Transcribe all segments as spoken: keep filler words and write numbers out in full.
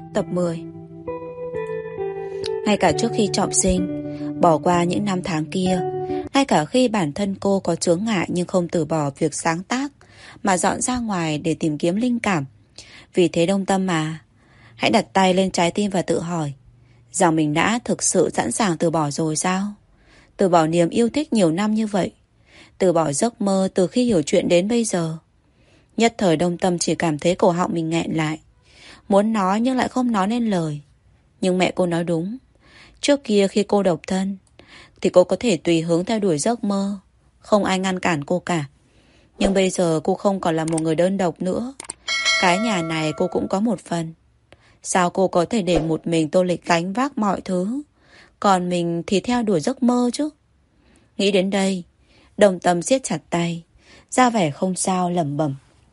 Tập mười. Ngay cả trước khi trọng sinh, bỏ qua những năm tháng kia, ngay cả khi bản thân cô có chướng ngại nhưng không từ bỏ việc sáng tác mà dọn ra ngoài để tìm kiếm linh cảm. Vì thế Đông Tâm mà, hãy đặt tay lên trái tim và tự hỏi rằng mình đã thực sự sẵn sàng từ bỏ rồi sao? Từ bỏ niềm yêu thích nhiều năm như vậy, từ bỏ giấc mơ từ khi hiểu chuyện đến bây giờ. Nhất thời Đông Tâm chỉ cảm thấy cổ họng mình nghẹn lại, muốn nói nhưng lại không nói nên lời. Nhưng mẹ cô nói đúng. Trước kia khi cô độc thân thì cô có thể tùy hứng theo đuổi giấc mơ, không ai ngăn cản cô cả. Nhưng bây giờ cô không còn là một người đơn độc nữa. Cái nhà này cô cũng có một phần. Sao cô có thể để một mình Tô Lịch gánh vác mọi thứ, còn mình thì theo đuổi giấc mơ chứ? Nghĩ đến đây, Đông Tâm siết chặt tay, ra vẻ không sao, lẩm bẩm.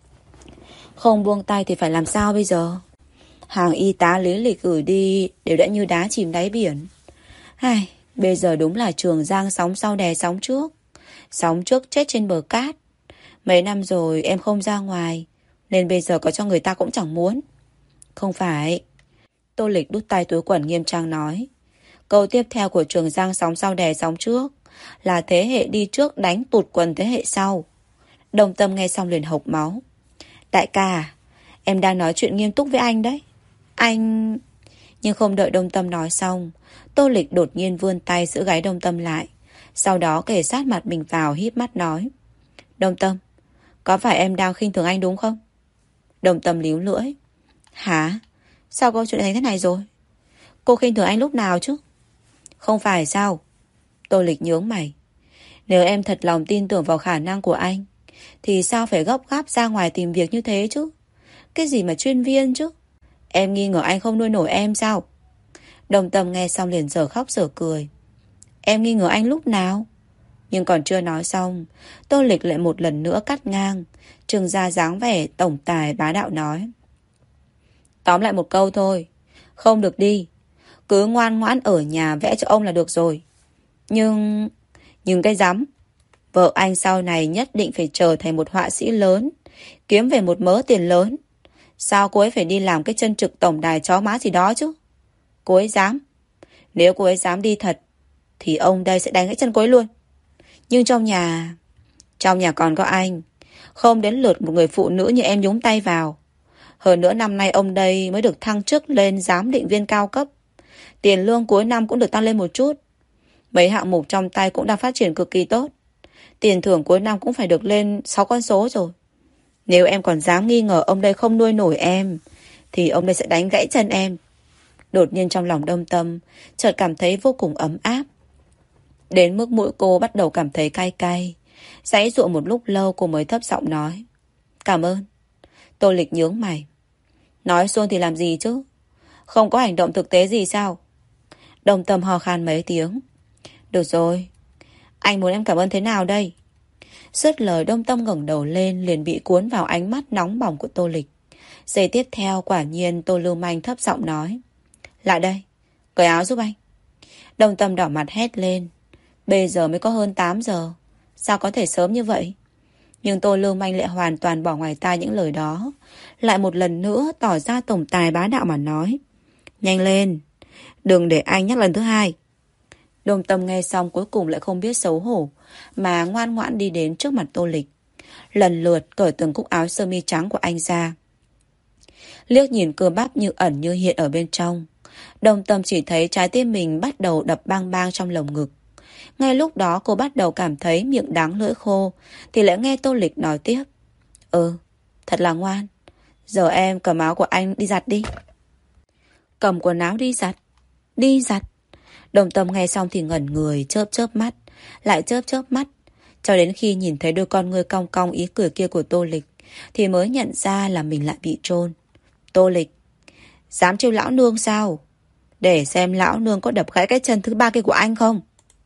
Không buông tay thì phải làm sao bây giờ? Hàng y tá lý lịch gửi đi đều đã như đá chìm đáy biển. Ai, bây giờ đúng là Trường Giang sóng sau đè sóng trước. Sóng trước chết trên bờ cát. Mấy năm rồi em không ra ngoài, nên bây giờ có cho người ta cũng chẳng muốn. Không phải. Tô Lịch đút tay túi quần nghiêm trang nói. Câu tiếp theo của Trường Giang sóng sau đè sóng trước là thế hệ đi trước đánh tụt quần thế hệ sau. Đông Tâm nghe xong liền hộc máu. Đại ca, em đang nói chuyện nghiêm túc với anh đấy. Anh... Nhưng không đợi Đông Tâm nói xong, Tô Lịch đột nhiên vươn tay giữ gáy Đông Tâm lại, sau đó kề sát mặt mình vào, híp mắt nói. Đông Tâm, có phải em đang khinh thường anh đúng không? Đông Tâm líu lưỡi. Hả? Sao câu chuyện thành thế này rồi? Cô khinh thường anh lúc nào chứ? Không phải sao? Tô Lịch nhướng mày. Nếu em thật lòng tin tưởng vào khả năng của anh thì sao phải gấp gáp ra ngoài tìm việc như thế chứ? Cái gì mà chuyên viên chứ? Em nghi ngờ anh không nuôi nổi em sao? Đông Tâm nghe xong liền dở khóc dở cười. Em nghi ngờ anh lúc nào? Nhưng còn chưa nói xong, Tô Lịch lại một lần nữa cắt ngang, trưng ra dáng vẻ tổng tài bá đạo nói. Tóm lại một câu thôi, không được đi. Cứ ngoan ngoãn ở nhà vẽ cho ông là được rồi. Nhưng... Nhưng cái rắm. Vợ anh sau này nhất định phải trở thành một họa sĩ lớn, kiếm về một mớ tiền lớn. Sao cô ấy phải đi làm cái chân trực tổng đài chó má gì đó chứ? Cô ấy dám. Nếu cô ấy dám đi thật thì ông đây sẽ đánh gãy chân cô ấy luôn. Nhưng trong nhà... Trong nhà còn có anh. Không đến lượt một người phụ nữ như em nhúng tay vào. Hơn nữa năm nay ông đây mới được thăng chức lên giám định viên cao cấp. Tiền lương cuối năm cũng được tăng lên một chút. Mấy hạng mục trong tay cũng đang phát triển cực kỳ tốt. Tiền thưởng cuối năm cũng phải được lên sáu con số rồi. Nếu em còn dám nghi ngờ ông đây không nuôi nổi em thì ông đây sẽ đánh gãy chân em. Đột nhiên trong lòng Đông Tâm chợt cảm thấy vô cùng ấm áp. Đến mức mũi cô bắt đầu cảm thấy cay cay. Giãy giụa một lúc lâu cô mới thấp giọng nói. Cảm ơn. Tô Lịch nhướng mày. Nói xuông thì làm gì chứ? Không có hành động thực tế gì sao? Đông Tâm ho khan mấy tiếng. Được rồi. Anh muốn em cảm ơn thế nào đây? Dứt lời Đông Tâm ngẩng đầu lên liền bị cuốn vào ánh mắt nóng bỏng của Tô Lịch. Giây tiếp theo quả nhiên Tô Lưu Manh thấp giọng nói. Lại đây, cởi áo giúp anh. Đông Tâm đỏ mặt hét lên. Bây giờ mới có hơn tám giờ. Sao có thể sớm như vậy? Nhưng Tô Lưu Manh lại hoàn toàn bỏ ngoài tai những lời đó. Lại một lần nữa tỏ ra tổng tài bá đạo mà nói. Nhanh lên, đừng để anh nhắc lần thứ hai. Đông Tâm nghe xong cuối cùng lại không biết xấu hổ, mà ngoan ngoãn đi đến trước mặt Tô Lịch, lần lượt cởi từng cúc áo sơ mi trắng của anh ra. Liếc nhìn cơ bắp như ẩn như hiện ở bên trong, Đông Tâm chỉ thấy trái tim mình bắt đầu đập bang bang trong lồng ngực. Ngay lúc đó cô bắt đầu cảm thấy miệng đắng lưỡi khô, thì lại nghe Tô Lịch nói tiếp. Ừ, thật là ngoan. Giờ em cầm áo của anh đi giặt đi. Cầm quần áo đi giặt? Đi giặt? Đông Tâm nghe xong thì ngẩn người, chớp chớp mắt, lại chớp chớp mắt, cho đến khi nhìn thấy đôi con ngươi cong cong ý cười kia của Tô Lịch, thì mới nhận ra là mình lại bị trôn. Tô Lịch, dám trêu lão nương sao? Để xem lão nương có đập gãy cái chân thứ ba kia của anh không?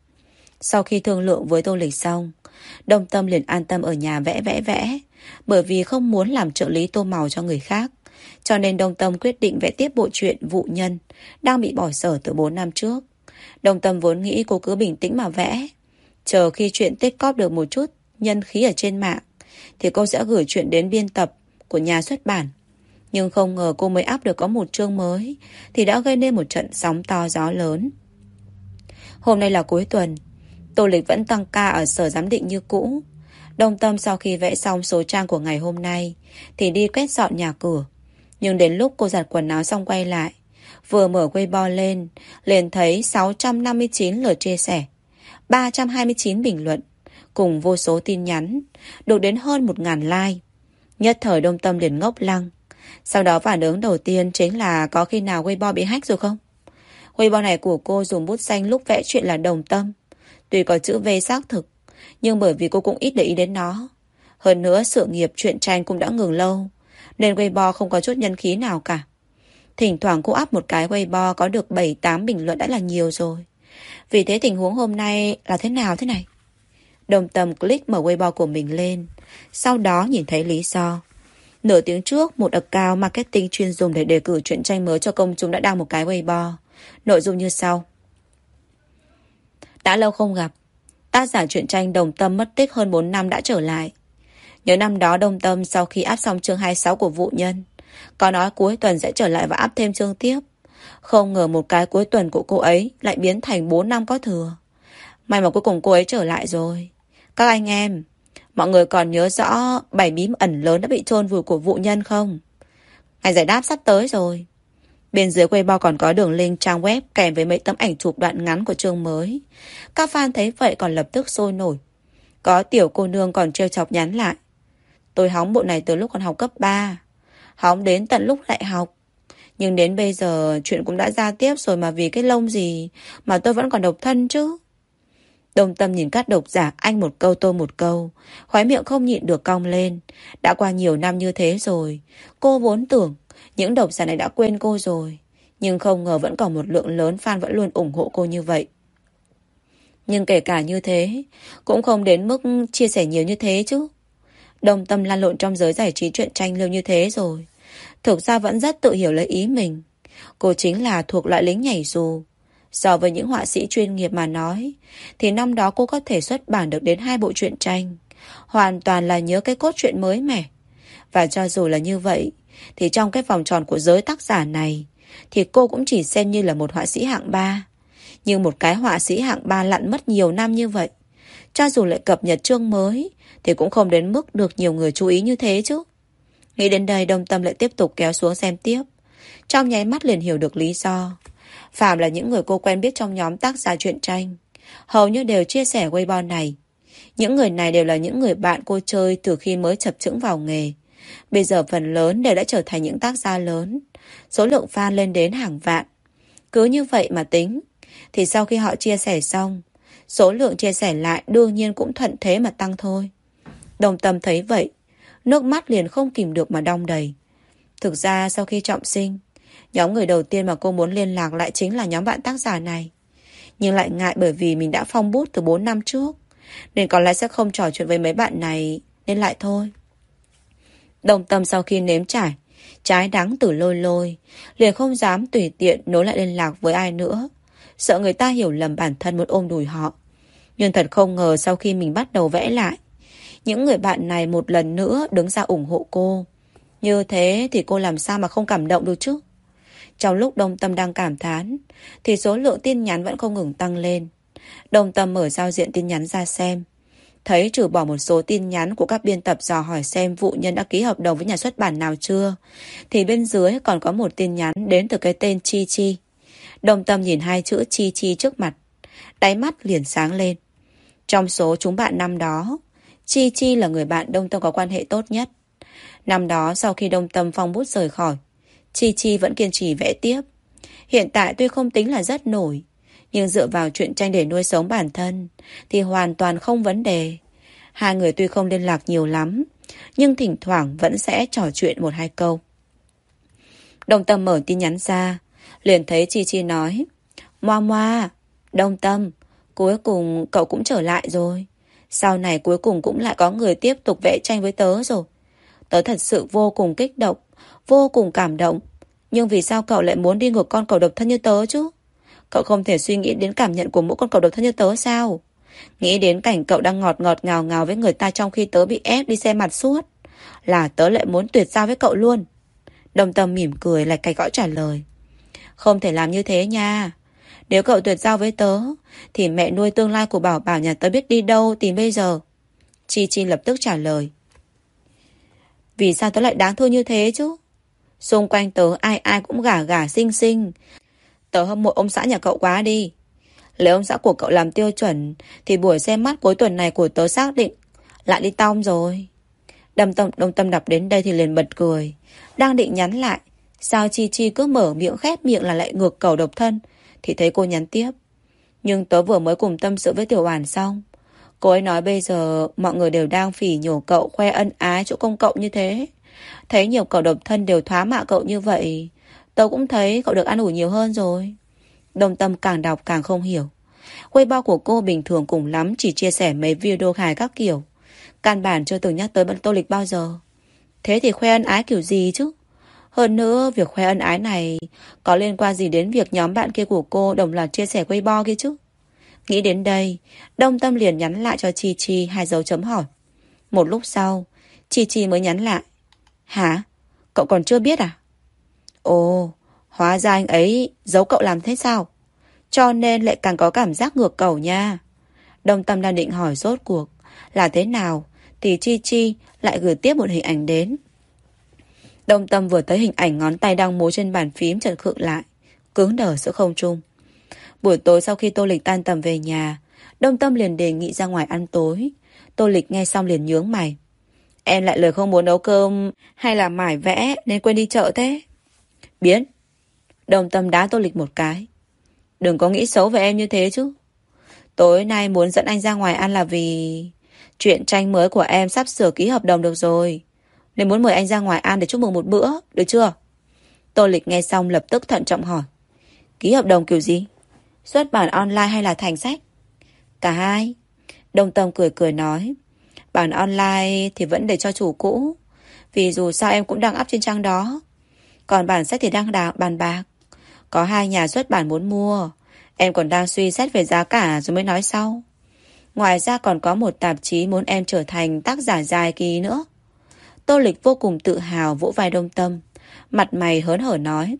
Sau khi thương lượng với Tô Lịch xong, Đông Tâm liền an tâm ở nhà vẽ vẽ vẽ, bởi vì không muốn làm trợ lý tô màu cho người khác. Cho nên Đông Tâm quyết định vẽ tiếp bộ truyện Vụ Nhân đang bị bỏ dở từ bốn năm trước. Đông Tâm vốn nghĩ cô cứ bình tĩnh mà vẽ, chờ khi chuyện tích cóp được một chút nhân khí ở trên mạng thì cô sẽ gửi chuyện đến biên tập của nhà xuất bản. Nhưng không ngờ cô mới up được có một chương mới thì đã gây nên một trận sóng to gió lớn. Hôm nay là cuối tuần, Tô Lịch vẫn tăng ca ở sở giám định như cũ. Đồng Tâm sau khi vẽ xong số trang của ngày hôm nay thì đi quét dọn nhà cửa. Nhưng đến lúc cô giặt quần áo xong quay lại, vừa mở Weibo lên, liền thấy sáu trăm năm mươi chín lượt chia sẻ, ba trăm hai mươi chín bình luận, cùng vô số tin nhắn, được đến hơn một nghìn like. Nhất thời Đồng Tâm liền ngốc lăng. Sau đó phản ứng đầu tiên chính là có khi nào Weibo bị hack rồi không? Weibo này của cô dùng bút xanh lúc vẽ chuyện là Đồng Tâm. Tuy có chữ V xác thực, nhưng bởi vì cô cũng ít để ý đến nó. Hơn nữa sự nghiệp truyện tranh cũng đã ngừng lâu, nên Weibo không có chút nhân khí nào cả. Thỉnh thoảng cô up một cái Weibo có được bảy tám bình luận đã là nhiều rồi. Vì thế tình huống hôm nay là thế nào thế này? Đồng Tâm click mở Weibo của mình lên, sau đó nhìn thấy lý do. Nửa tiếng trước, một account marketing chuyên dùng để đề cử truyện tranh mới cho công chúng đã đăng một cái Weibo. Nội dung như sau. Đã lâu không gặp, tác giả truyện tranh Đồng Tâm mất tích hơn bốn năm đã trở lại. Nhớ năm đó Đồng Tâm sau khi áp xong chương hai mươi sáu của Vụ Nhân, có nói cuối tuần sẽ trở lại và áp thêm chương tiếp. Không ngờ một cái cuối tuần của cô ấy lại biến thành bốn năm có thừa. May mà cuối cùng cô ấy trở lại rồi. Các anh em, mọi người còn nhớ rõ bảy bí ẩn lớn đã bị chôn vùi của Vụ Nhân không? Ngày giải đáp sắp tới rồi. Bên dưới Weibo còn có đường link trang web kèm với mấy tấm ảnh chụp đoạn ngắn của chương mới. Các fan thấy vậy còn lập tức sôi nổi. Có tiểu cô nương còn trêu chọc nhắn lại. Tôi hóng bộ này từ lúc còn học cấp ba. Hóng đến tận lúc đại học. Nhưng đến bây giờ chuyện cũng đã ra tiếp rồi mà vì cái lông gì mà tôi vẫn còn độc thân chứ. Đồng Tâm nhìn các độc giả anh một câu tôi một câu, khóe miệng không nhịn được cong lên. Đã qua nhiều năm như thế rồi, cô vốn tưởng những độc giả này đã quên cô rồi, nhưng không ngờ vẫn còn một lượng lớn fan vẫn luôn ủng hộ cô như vậy. Nhưng kể cả như thế, cũng không đến mức chia sẻ nhiều như thế chứ. Đồng Tâm lan lộn trong giới giải trí truyện tranh lâu như thế rồi, thực ra vẫn rất tự hiểu lấy ý mình. Cô chính là thuộc loại lính nhảy dù. So với những họa sĩ chuyên nghiệp mà nói, thì năm đó cô có thể xuất bản được đến hai bộ truyện tranh, hoàn toàn là nhớ cái cốt truyện mới mẻ. Và cho dù là như vậy, thì trong cái vòng tròn của giới tác giả này, thì cô cũng chỉ xem như là một họa sĩ hạng ba. Nhưng một cái họa sĩ hạng ba lặn mất nhiều năm như vậy, cho dù lại cập nhật chương mới, thì cũng không đến mức được nhiều người chú ý như thế chứ. Nghĩ đến đây, Đồng Tâm lại tiếp tục kéo xuống xem tiếp. Trong nháy mắt liền hiểu được lý do. Phạm là những người cô quen biết trong nhóm tác giả truyện tranh, hầu như đều chia sẻ Weibo này. Những người này đều là những người bạn cô chơi từ khi mới chập chững vào nghề. Bây giờ phần lớn đều đã trở thành những tác gia lớn, số lượng fan lên đến hàng vạn. Cứ như vậy mà tính, thì sau khi họ chia sẻ xong, số lượng chia sẻ lại đương nhiên cũng thuận thế mà tăng thôi. Đồng Tâm thấy vậy, nước mắt liền không kìm được mà đong đầy. Thực ra sau khi trọng sinh, nhóm người đầu tiên mà cô muốn liên lạc lại chính là nhóm bạn tác giả này. Nhưng lại ngại bởi vì mình đã phong bút từ bốn năm trước, nên có lẽ sẽ không trò chuyện với mấy bạn này, nên lại thôi. Đồng Tâm sau khi nếm trải trái đắng từ lôi lôi, liền không dám tùy tiện nối lại liên lạc với ai nữa, sợ người ta hiểu lầm bản thân muốn ôm đùi họ. Nhưng thật không ngờ sau khi mình bắt đầu vẽ lại, những người bạn này một lần nữa đứng ra ủng hộ cô. Như thế thì cô làm sao mà không cảm động được chứ? Trong lúc Đồng Tâm đang cảm thán, thì số lượng tin nhắn vẫn không ngừng tăng lên. Đồng Tâm mở giao diện tin nhắn ra xem. Thấy trừ bỏ một số tin nhắn của các biên tập dò hỏi xem Vụ Nhân đã ký hợp đồng với nhà xuất bản nào chưa, thì bên dưới còn có một tin nhắn đến từ cái tên Chi Chi. Đồng Tâm nhìn hai chữ Chi Chi trước mặt, đáy mắt liền sáng lên. Trong số chúng bạn năm đó, Chi Chi là người bạn Đồng Tâm có quan hệ tốt nhất. Năm đó sau khi Đồng Tâm phong bút rời khỏi, Chi Chi vẫn kiên trì vẽ tiếp. Hiện tại tuy không tính là rất nổi, nhưng dựa vào truyện tranh để nuôi sống bản thân thì hoàn toàn không vấn đề. Hai người tuy không liên lạc nhiều lắm, nhưng thỉnh thoảng vẫn sẽ trò chuyện một hai câu. Đồng Tâm mở tin nhắn ra, liền thấy Chi Chi nói: Moa Moa, Đồng Tâm, cuối cùng cậu cũng trở lại rồi. Sau này cuối cùng cũng lại có người tiếp tục vẽ tranh với tớ rồi. Tớ thật sự vô cùng kích động, vô cùng cảm động. Nhưng vì sao cậu lại muốn đi ngược con cậu độc thân như tớ chứ? Cậu không thể suy nghĩ đến cảm nhận của mỗi con cậu độc thân như tớ sao? Nghĩ đến cảnh cậu đang ngọt ngọt ngào ngào với người ta trong khi tớ bị ép đi xem mặt suốt, là tớ lại muốn tuyệt giao với cậu luôn. Đồng Tâm mỉm cười lại cạch gõ trả lời. Không thể làm như thế nha. Nếu cậu tuyệt giao với tớ thì mẹ nuôi tương lai của Bảo Bảo nhà tớ biết đi đâu tìm bây giờ. Chi Chi lập tức trả lời. Vì sao tớ lại đáng thương như thế chứ? Xung quanh tớ ai ai cũng gả gả xinh xinh. Tớ hâm mộ ông xã nhà cậu quá đi. Lấy ông xã của cậu làm tiêu chuẩn thì buổi xem mắt cuối tuần này của tớ xác định lại đi tong rồi. Đâm tâm, Đồng Tâm đọc đến đây thì liền bật cười. Đang định nhắn lại, sao Chi Chi cứ mở miệng khép miệng là lại ngược cầu độc thân, thì thấy cô nhắn tiếp. Nhưng tớ vừa mới cùng tâm sự với Tiểu Oản xong. Cô ấy nói bây giờ mọi người đều đang phỉ nhổ cậu khoe ân ái chỗ công cộng như thế. Thấy nhiều cậu độc thân đều thoá mạ cậu như vậy, tớ cũng thấy cậu được ăn ủi nhiều hơn rồi. Đồng Tâm càng đọc càng không hiểu. Weibo của cô bình thường cùng lắm chỉ chia sẻ mấy video hài các kiểu, căn bản chưa từng nhắc tới Tô Lịch bao giờ. Thế thì khoe ân ái kiểu gì chứ? Hơn nữa, việc khoe ân ái này có liên quan gì đến việc nhóm bạn kia của cô đồng loạt chia sẻ Weibo kia chứ? Nghĩ đến đây, Đông Tâm liền nhắn lại cho Chi Chi hai dấu chấm hỏi. Một lúc sau, Chi Chi mới nhắn lại. Hả? Cậu còn chưa biết à? Ồ, hóa ra anh ấy giấu cậu làm thế sao? Cho nên lại càng có cảm giác ngược cầu nha. Đông Tâm đang định hỏi rốt cuộc là thế nào thì Chi Chi lại gửi tiếp một hình ảnh đến. Đông Tâm vừa thấy hình ảnh ngón tay đang múa trên bàn phím chợt khựng lại, cứng đờ giữa không trung. Buổi tối sau khi Tô Lịch tan tầm về nhà, Đông Tâm liền đề nghị ra ngoài ăn tối. Tô Lịch nghe xong liền nhướng mày. Em lại lời không muốn nấu cơm hay là mải vẽ nên quên đi chợ thế? Biến. Đông Tâm đá Tô Lịch một cái. Đừng có nghĩ xấu về em như thế chứ. Tối nay muốn dẫn anh ra ngoài ăn là vì chuyện tranh mới của em sắp sửa ký hợp đồng được rồi, nên muốn mời anh ra ngoài ăn để chúc mừng một bữa, được chưa? Tô Lịch nghe xong lập tức thận trọng hỏi. Ký hợp đồng kiểu gì? Xuất bản online hay là thành sách? Cả hai. Đông Tâm cười cười nói. Bản online thì vẫn để cho chủ cũ, vì dù sao em cũng đang up trên trang đó. Còn bản sách thì đang đà, bàn bạc. Có hai nhà xuất bản muốn mua. Em còn đang suy xét về giá cả rồi mới nói sau. Ngoài ra còn có một tạp chí muốn em trở thành tác giả dài kỳ nữa. Tô Lịch vô cùng tự hào vỗ vai Đông Tâm, mặt mày hớn hở nói.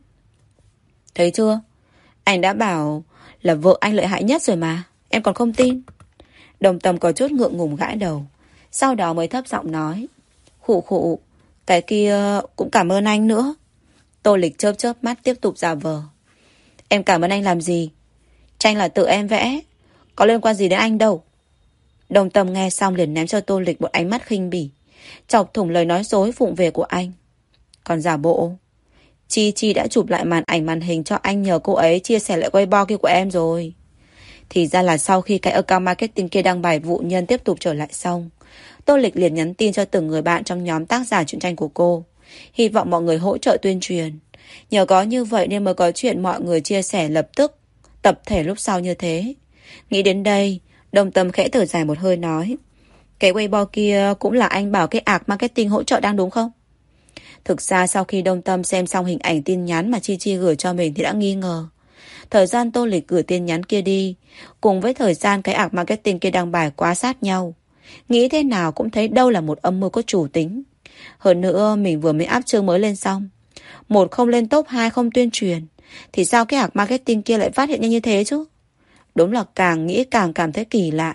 Thấy chưa? Anh đã bảo là vợ anh lợi hại nhất rồi mà. Em còn không tin. Đông Tâm có chút ngượng ngùng gãi đầu, sau đó mới thấp giọng nói. Khụ khụ, cái kia cũng cảm ơn anh nữa. Tô Lịch chớp chớp mắt tiếp tục giả vờ. Em cảm ơn anh làm gì? Tranh là tự em vẽ, có liên quan gì đến anh đâu. Đông Tâm nghe xong liền ném cho Tô Lịch một ánh mắt khinh bỉ, chọc thủng lời nói dối vụng về của anh. Còn giả bộ. Chi Chi đã chụp lại màn ảnh màn hình cho anh nhờ cô ấy chia sẻ lại Weibo kia của em rồi. Thì ra là sau khi cái account marketing kia đăng bài vụ nhân tiếp tục trở lại xong, Tô Lịch liền nhắn tin cho từng người bạn trong nhóm tác giả truyện tranh của cô, hy vọng mọi người hỗ trợ tuyên truyền. Nhờ có như vậy nên mới có chuyện mọi người chia sẻ lập tức, tập thể lúc sau như thế. Nghĩ đến đây, Đông Tâm khẽ thở dài một hơi nói. Cái Weibo kia cũng là anh bảo cái ạc marketing hỗ trợ đang đúng không? Thực ra sau khi Đông Tâm xem xong hình ảnh tin nhắn mà Chi Chi gửi cho mình thì đã nghi ngờ. Thời gian Tô Lịch gửi tin nhắn kia đi, cùng với thời gian cái ạc marketing kia đăng bài quá sát nhau. Nghĩ thế nào cũng thấy đâu là một âm mưu có chủ tính. Hơn nữa mình vừa mới áp chương mới lên xong. Một không lên top, hai không tuyên truyền, thì sao cái ạc marketing kia lại phát hiện nhanh như thế chứ? Đúng là càng nghĩ càng cảm thấy kỳ lạ.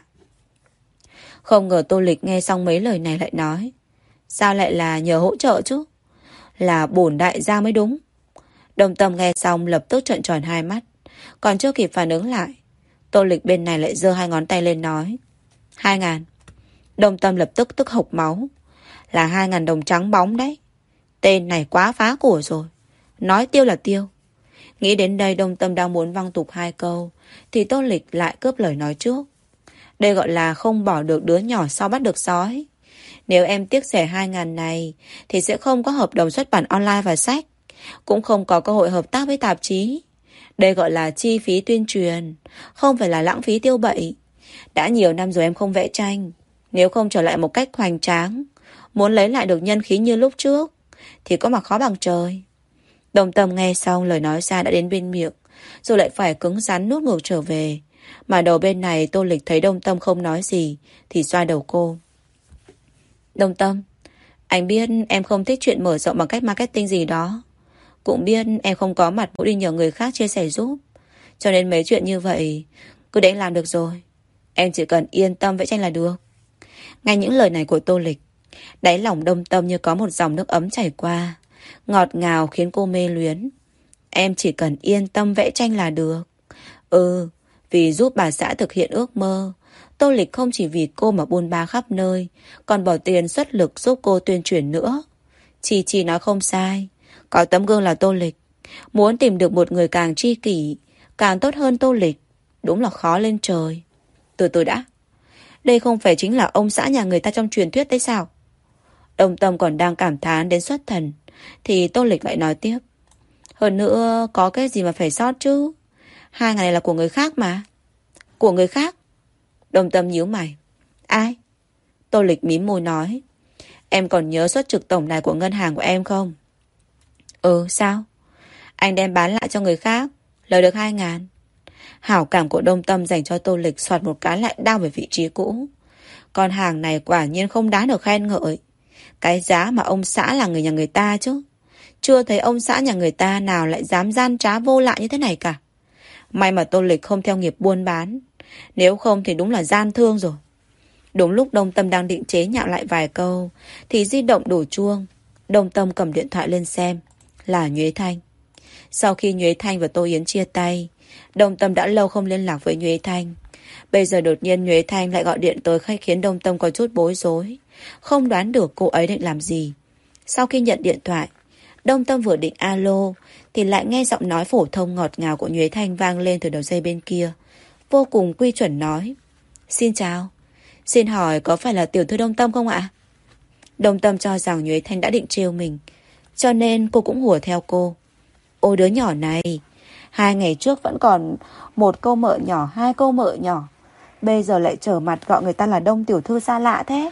Không ngờ Tô Lịch nghe xong mấy lời này lại nói. Sao lại là nhờ hỗ trợ chứ? Là bổn đại gia mới đúng. Đông Tâm nghe xong lập tức trợn tròn hai mắt. Còn chưa kịp phản ứng lại, Tô Lịch bên này lại giơ hai ngón tay lên nói. Hai ngàn. Đông Tâm lập tức tức hộc máu. Là hai ngàn đồng trắng bóng đấy. Tên này quá phá của rồi. Nói tiêu là tiêu. Nghĩ đến đây Đông Tâm đang muốn văng tục hai câu, thì Tô Lịch lại cướp lời nói trước. Đây gọi là không bỏ được đứa nhỏ sau bắt được sói. Nếu em tiếc rẻ hai ngàn này thì sẽ không có hợp đồng xuất bản online và sách, cũng không có cơ hội hợp tác với tạp chí. Đây gọi là chi phí tuyên truyền, không phải là lãng phí tiêu bậy. Đã nhiều năm rồi em không vẽ tranh, nếu không trở lại một cách hoành tráng, muốn lấy lại được nhân khí như lúc trước thì có mà khó bằng trời. Đồng Tâm nghe xong lời nói ra đã đến bên miệng, rồi lại phải cứng rắn nuốt ngược trở về. Mà đầu bên này Tô Lịch thấy Đông Tâm không nói gì thì xoa đầu cô. Đông Tâm, Anh biết em không thích chuyện mở rộng bằng cách marketing gì đó. Cũng biết em không có mặt mũi đi nhờ người khác chia sẻ giúp. Cho nên mấy chuyện như vậy cứ để anh làm được rồi. Em chỉ cần yên tâm vẽ tranh là được. Nghe những lời này của Tô Lịch, đáy lòng Đông Tâm như có một dòng nước ấm chảy qua, ngọt ngào khiến cô mê luyến. Em chỉ cần yên tâm vẽ tranh là được. Ừ, vì giúp bà xã thực hiện ước mơ, Tô Lịch không chỉ vì cô mà buôn ba khắp nơi, còn bỏ tiền xuất lực giúp cô tuyên truyền nữa. Chi Chi nói không sai, có tấm gương là Tô Lịch. Muốn tìm được một người càng tri kỷ, càng tốt hơn Tô Lịch, đúng là khó lên trời. Từ từ đã, đây không phải chính là ông xã nhà người ta trong truyền thuyết đấy sao? Đông Tâm còn đang cảm thán đến xuất thần, thì Tô Lịch lại nói tiếp. Hơn nữa, có cái gì mà phải sót chứ? Hai ngày này là của người khác mà. Của người khác? Đông Tâm nhíu mày. Ai? Tô Lịch mím môi nói. Em còn nhớ suất trực tổng đài của ngân hàng của em không? Ừ, sao? Anh đem bán lại cho người khác, lời được hai ngàn. Hảo cảm của Đông Tâm dành cho Tô Lịch xoạt một cái lại đau về vị trí cũ. Con hàng này quả nhiên không đáng được khen ngợi. Cái giá mà ông xã là người nhà người ta chứ. Chưa thấy ông xã nhà người ta nào lại dám gian trá vô lại như thế này cả. May mà Tô Lịch không theo nghiệp buôn bán. Nếu không thì đúng là gian thương rồi. Đúng lúc Đông Tâm đang định chế nhạo lại vài câu thì di động đổ chuông. Đông Tâm cầm điện thoại lên xem. Là Nhuế Thanh. Sau khi Nhuế Thanh và Tô Yến chia tay, Đông Tâm đã lâu không liên lạc với Nhuế Thanh. Bây giờ đột nhiên Nhuế Thanh lại gọi điện tới khách khiến Đông Tâm có chút bối rối. Không đoán được cô ấy định làm gì. Sau khi nhận điện thoại, Đông Tâm vừa định alo thì lại nghe giọng nói phổ thông ngọt ngào của Nhuế Thanh vang lên từ đầu dây bên kia. Vô cùng quy chuẩn nói. Xin chào. Xin hỏi có phải là tiểu thư Đông Tâm không ạ? Đông Tâm cho rằng Nhuế Thanh đã định trêu mình, cho nên cô cũng hùa theo cô. Ôi đứa nhỏ này, hai ngày trước vẫn còn một câu mợ nhỏ, hai câu mợ nhỏ, bây giờ lại trở mặt gọi người ta là Đông tiểu thư xa lạ thế.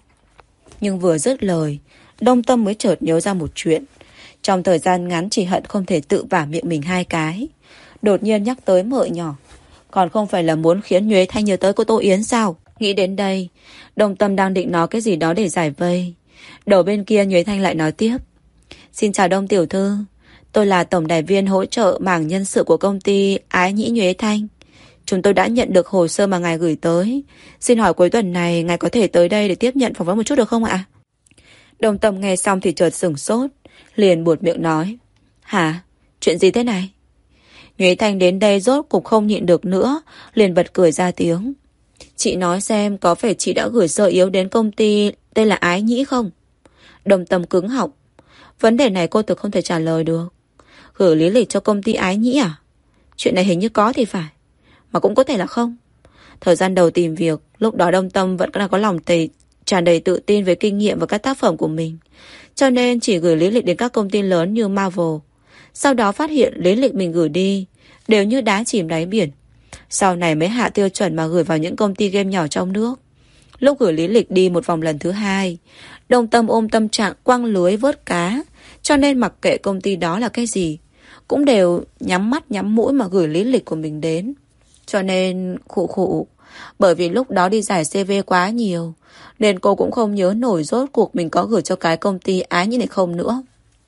Nhưng vừa dứt lời, Đông Tâm mới chợt nhớ ra một chuyện. Trong thời gian ngắn chỉ hận không thể tự vả miệng mình hai cái. Đột nhiên nhắc tới mợ nhỏ, còn không phải là muốn khiến Nhuế Thanh nhớ tới cô Tô Yến sao? Nghĩ đến đây, Đông Tâm đang định nói cái gì đó để giải vây. Đầu bên kia Nhuế Thanh lại nói tiếp. Xin chào Đông tiểu thư, tôi là tổng đài viên hỗ trợ mảng nhân sự của công ty Ái Nhĩ Nhuế Thanh. Chúng tôi đã nhận được hồ sơ mà ngài gửi tới. Xin hỏi cuối tuần này ngài có thể tới đây để tiếp nhận phỏng vấn một chút được không ạ? Đông Tâm nghe xong thì chợt sửng sốt, liền buột miệng nói. Hả? Chuyện gì thế này? Nhuế Thanh đến đây rốt cục không nhịn được nữa, liền bật cười ra tiếng. Chị nói xem có phải chị đã gửi sơ yếu đến công ty tên là Ái Nhĩ không? Đông Tâm cứng họng. Vấn đề này cô thực không thể trả lời được. Gửi lý lịch cho công ty Ái Nhĩ à? Chuyện này hình như có thì phải, mà cũng có thể là không. Thời gian đầu tìm việc, lúc đó Đông Tâm vẫn là có lòng tề tràn đầy tự tin về kinh nghiệm và các tác phẩm của mình, cho nên chỉ gửi lý lịch đến các công ty lớn như Marvel. Sau đó phát hiện lý lịch mình gửi đi đều như đá chìm đáy biển. Sau này mới hạ tiêu chuẩn mà gửi vào những công ty game nhỏ trong nước. Lúc gửi lý lịch đi một vòng lần thứ hai, Đông Tâm ôm tâm trạng quăng lưới vớt cá, cho nên mặc kệ công ty đó là cái gì, cũng đều nhắm mắt nhắm mũi mà gửi lý lịch của mình đến. Cho nên khụ khụ, bởi vì lúc đó đi giải xê vê quá nhiều, nên cô cũng không nhớ nổi rốt cuộc mình có gửi cho cái công ty Ái Nhĩ này không nữa.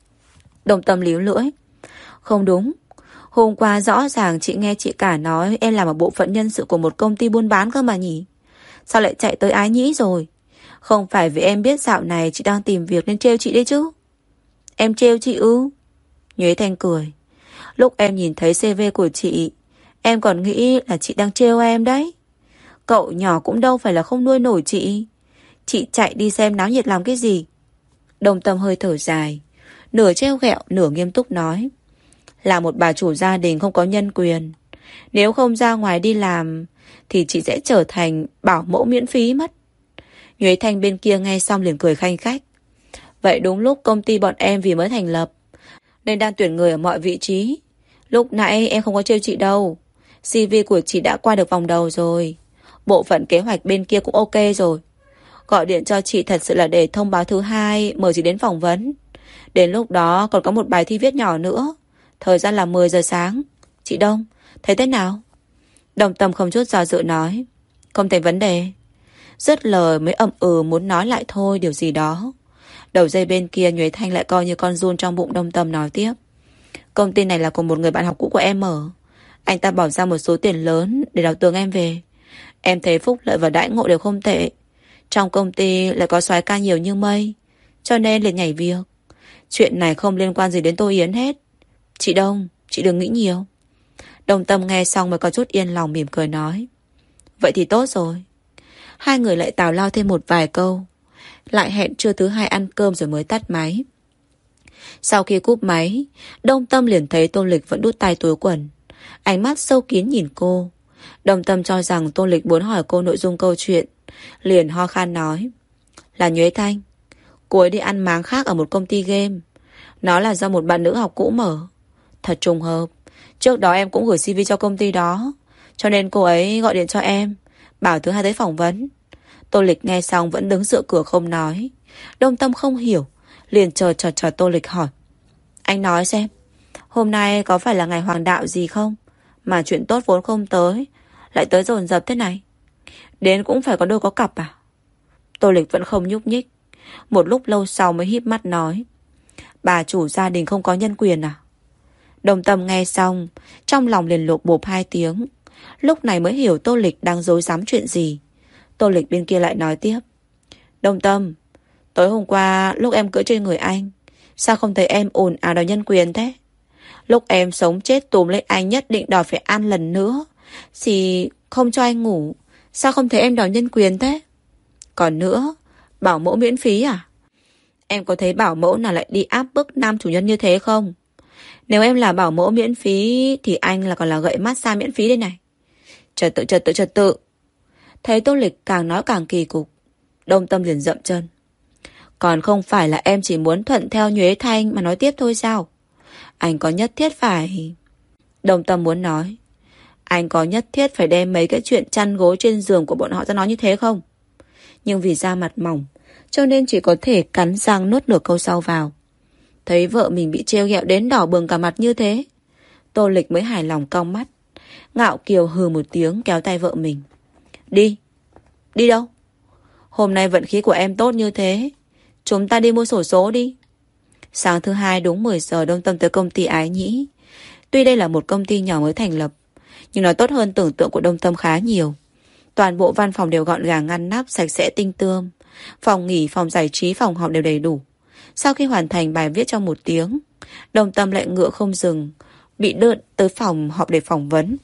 Đông Tâm líu lưỡi. Không đúng, hôm qua rõ ràng chị nghe chị cả nói em làm ở bộ phận nhân sự của một công ty buôn bán cơ mà nhỉ? Sao lại chạy tới Ái Nhĩ rồi? Không phải vì em biết dạo này chị đang tìm việc nên trêu chị đấy chứ? Em trêu chị ư? Nhuế Thanh cười. Lúc em nhìn thấy xê vê của chị, em còn nghĩ là chị đang trêu em đấy. Cậu nhỏ cũng đâu phải là không nuôi nổi chị. Chị chạy đi xem náo nhiệt làm cái gì? Đông Tâm hơi thở dài, nửa trêu ghẹo nửa nghiêm túc nói. Là một bà chủ gia đình không có nhân quyền, nếu không ra ngoài đi làm thì chị sẽ trở thành bảo mẫu miễn phí mất. Nhuế Thanh bên kia nghe xong liền cười khanh khách. Vậy đúng lúc công ty bọn em vì mới thành lập nên đang tuyển người ở mọi vị trí. Lúc nãy em không có trêu chị đâu. xê vê của chị đã qua được vòng đầu rồi. Bộ phận kế hoạch bên kia cũng ok rồi. Gọi điện cho chị thật sự là để thông báo thứ hai mời chị đến phỏng vấn. Đến lúc đó còn có một bài thi viết nhỏ nữa. Thời gian là mười giờ sáng. Chị Đông, thấy thế nào? Đồng Tâm không chút do dự nói. Không thành vấn đề. Dứt lời mới ậm ừ muốn nói lại thôi điều gì đó. Đầu dây bên kia Nhuế Thanh lại coi như con giun trong bụng Đông Tâm nói tiếp. Công ty này là của một người bạn học cũ của em mở. Anh ta bỏ ra một số tiền lớn để đào tường em về. Em thấy phúc lợi và đãi ngộ đều không tệ. Trong công ty lại có soái ca nhiều như mây, cho nên liền nhảy việc. Chuyện này không liên quan gì đến Tô Yến hết. Chị Đông, chị đừng nghĩ nhiều. Đông Tâm nghe xong mới có chút yên lòng, mỉm cười nói. Vậy thì tốt rồi. Hai người lại tào lao thêm một vài câu, lại hẹn trưa thứ hai ăn cơm rồi mới tắt máy. Sau khi cúp máy, Đông Tâm liền thấy Tô Lịch vẫn đút tay túi quần, ánh mắt sâu kín nhìn cô. Đông Tâm cho rằng Tô Lịch muốn hỏi cô nội dung câu chuyện, liền ho khan nói. Là Nhuế Thanh. Cô ấy đi ăn máng khác ở một công ty game. Nó là do một bạn nữ học cũ mở. Thật trùng hợp, trước đó em cũng gửi xê vê cho công ty đó, cho nên cô ấy gọi điện cho em, bảo thứ hai tới phỏng vấn. Tô Lịch nghe xong vẫn đứng dựa cửa không nói. Đông Tâm không hiểu, liền chờ chờ chờ Tô Lịch hỏi. Anh nói xem, hôm nay có phải là ngày hoàng đạo gì không, mà chuyện tốt vốn không tới, lại tới dồn dập thế này? Đến cũng phải có đôi có cặp à? Tô Lịch vẫn không nhúc nhích. Một lúc lâu sau mới híp mắt nói. Bà chủ gia đình không có nhân quyền à? Đông Tâm nghe xong, trong lòng liền lột bột hai tiếng. Lúc này mới hiểu Tô Lịch đang dối dám chuyện gì. Tô Lịch bên kia lại nói tiếp. Đông Tâm, tối hôm qua lúc em cưỡi trên người anh, sao không thấy em ồn ào đòi nhân quyền thế? Lúc em sống chết tùm lấy anh nhất định đòi phải ăn lần nữa, thì không cho anh ngủ, sao không thấy em đòi nhân quyền thế? Còn nữa, bảo mẫu miễn phí à? Em có thấy bảo mẫu nào lại đi áp bức nam chủ nhân như thế không? Nếu em là bảo mẫu miễn phí thì anh là còn là gậy massage miễn phí đây này. Trật tự trật tự trật tự. Thấy Tô Lịch càng nói càng kỳ cục, Đông Tâm liền dậm chân. Còn không phải là em chỉ muốn thuận theo Nhuế Thanh mà nói tiếp thôi sao? Anh có nhất thiết phải... Đông Tâm muốn nói, anh có nhất thiết phải đem mấy cái chuyện chăn gối trên giường của bọn họ ra nói như thế không? Nhưng vì da mặt mỏng, cho nên chỉ có thể cắn răng nuốt nửa câu sau vào. Thấy vợ mình bị trêu ghẹo đến đỏ bừng cả mặt như thế, Tô Lịch mới hài lòng cong mắt. Ngạo kiều hừ một tiếng kéo tay vợ mình. Đi. Đi đâu? Hôm nay vận khí của em tốt như thế, chúng ta đi mua xổ số đi. Sáng thứ hai đúng mười giờ Đông Tâm tới công ty Ái Nhĩ. Tuy đây là một công ty nhỏ mới thành lập, nhưng nó tốt hơn tưởng tượng của Đông Tâm khá nhiều. Toàn bộ văn phòng đều gọn gàng ngăn nắp, sạch sẽ tinh tươm. Phòng nghỉ, phòng giải trí, phòng họp đều đầy đủ. Sau khi hoàn thành bài viết trong một tiếng, Đông Tâm lại ngựa không dừng, bị đưa tới phòng họp để phỏng vấn.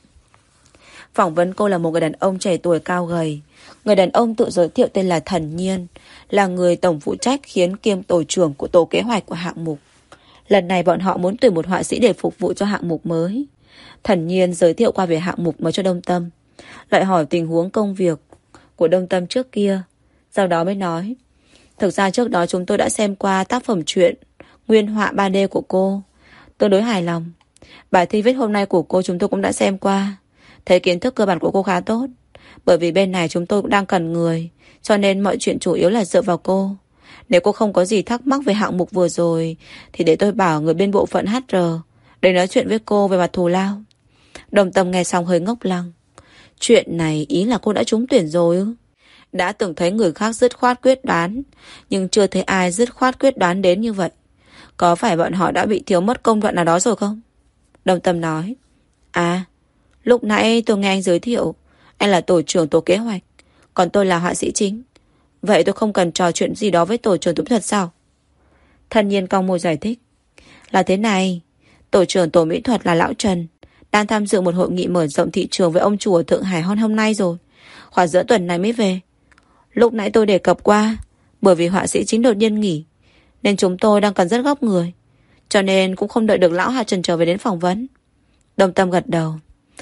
Phỏng vấn cô là một người đàn ông trẻ tuổi cao gầy. Người đàn ông tự giới thiệu tên là Thần Nhiên, là người tổng phụ trách khiến kiêm tổ trưởng của tổ kế hoạch của hạng mục. Lần này bọn họ muốn tuyển một họa sĩ để phục vụ cho hạng mục mới. Thần Nhiên giới thiệu qua về hạng mục mới cho Đông Tâm, lại hỏi tình huống công việc của Đông Tâm trước kia. Sau đó mới nói, thực ra trước đó chúng tôi đã xem qua tác phẩm truyện nguyên họa ba D của cô, tương đối hài lòng. Bài thi viết hôm nay của cô chúng tôi cũng đã xem qua, thấy kiến thức cơ bản của cô khá tốt. Bởi vì bên này chúng tôi cũng đang cần người, cho nên mọi chuyện chủ yếu là dựa vào cô. Nếu cô không có gì thắc mắc về hạng mục vừa rồi, thì để tôi bảo người bên bộ phận hát rờ để nói chuyện với cô về mặt thù lao. Đồng Tâm nghe xong hơi ngốc lăng. Chuyện này ý là cô đã trúng tuyển rồi ư? Đã từng thấy người khác dứt khoát quyết đoán, nhưng chưa thấy ai dứt khoát quyết đoán đến như vậy. Có phải bọn họ đã bị thiếu mất công đoạn nào đó rồi không? Đồng Tâm nói, à, lúc nãy tôi nghe anh giới thiệu anh là tổ trưởng tổ kế hoạch, còn tôi là họa sĩ chính. Vậy tôi không cần trò chuyện gì đó với tổ trưởng tổ mỹ thuật sao? Thần Nhiên cong môi giải thích, là thế này, tổ trưởng tổ mỹ thuật là lão Trần, đang tham dự một hội nghị mở rộng thị trường với ông chủ ở Thượng Hải hơn hôm nay rồi, khoảng giữa tuần này mới về. Lúc nãy tôi đề cập qua, bởi vì họa sĩ chính đột nhiên nghỉ, nên chúng tôi đang cần rất gấp người, cho nên cũng không đợi được lão Hà Trần trở về đến phỏng vấn. Đồng Tâm gật đầu.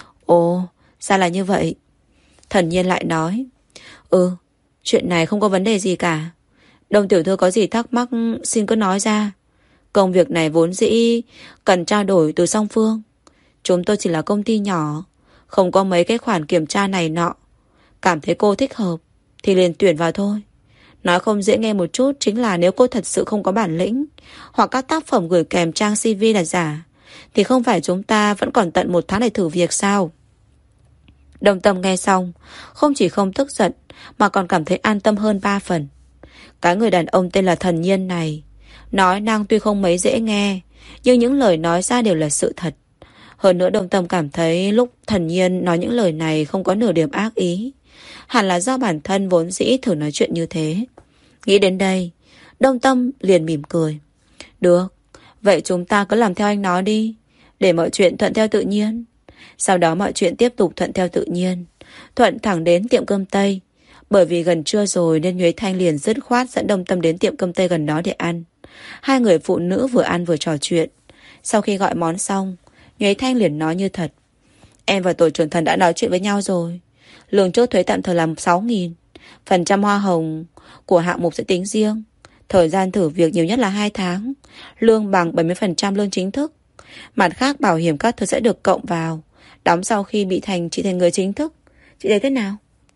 Ồ, sao là như vậy? Thần Nhiên lại nói, Ừ, chuyện này không có vấn đề gì cả. Đồng tiểu thư có gì thắc mắc xin cứ nói ra. Công việc này vốn dĩ cần trao đổi từ song phương. Chúng tôi chỉ là công ty nhỏ, không có mấy cái khoản kiểm tra này nọ. Cảm thấy cô thích hợp thì liền tuyển vào thôi. Nói không dễ nghe một chút chính là nếu cô thật sự không có bản lĩnh, hoặc các tác phẩm gửi kèm trang xê vê là giả, thì không phải chúng ta vẫn còn tận một tháng để thử việc sao? Đồng Tâm nghe xong, không chỉ không tức giận mà còn cảm thấy an tâm hơn ba phần. Cái người đàn ông tên là Thần Nhiên này, nói năng tuy không mấy dễ nghe, nhưng những lời nói ra đều là sự thật. Hơn nữa Đông Tâm cảm thấy lúc Thần Nhiên nói những lời này không có nửa điểm ác ý. Hẳn là do bản thân vốn dĩ thường nói chuyện như thế. Nghĩ đến đây, Đông Tâm liền mỉm cười. Được, vậy chúng ta cứ làm theo anh nói đi, để mọi chuyện thuận theo tự nhiên. Sau đó mọi chuyện tiếp tục thuận theo tự nhiên, thuận thẳng đến tiệm cơm Tây. Bởi vì gần trưa rồi nên Nhuế Thanh liền dứt khoát dẫn Đông Tâm đến tiệm cơm Tây gần đó để ăn. Hai người phụ nữ vừa ăn vừa trò chuyện. Sau khi gọi món xong, Nhuế Thanh liền nói như thật. Em và tổ trưởng Thần đã nói chuyện với nhau rồi. Lương chốt thuế tạm thời là sáu nghìn. Phần trăm hoa hồng của hạng mục sẽ tính riêng. Thời gian thử việc nhiều nhất là hai tháng. Lương bằng bảy mươi phần trăm lương chính thức. Mặt khác bảo hiểm các thứ sẽ được cộng vào, đóng sau khi bị thành chị thành người chính thức. Chị thấy thế nào?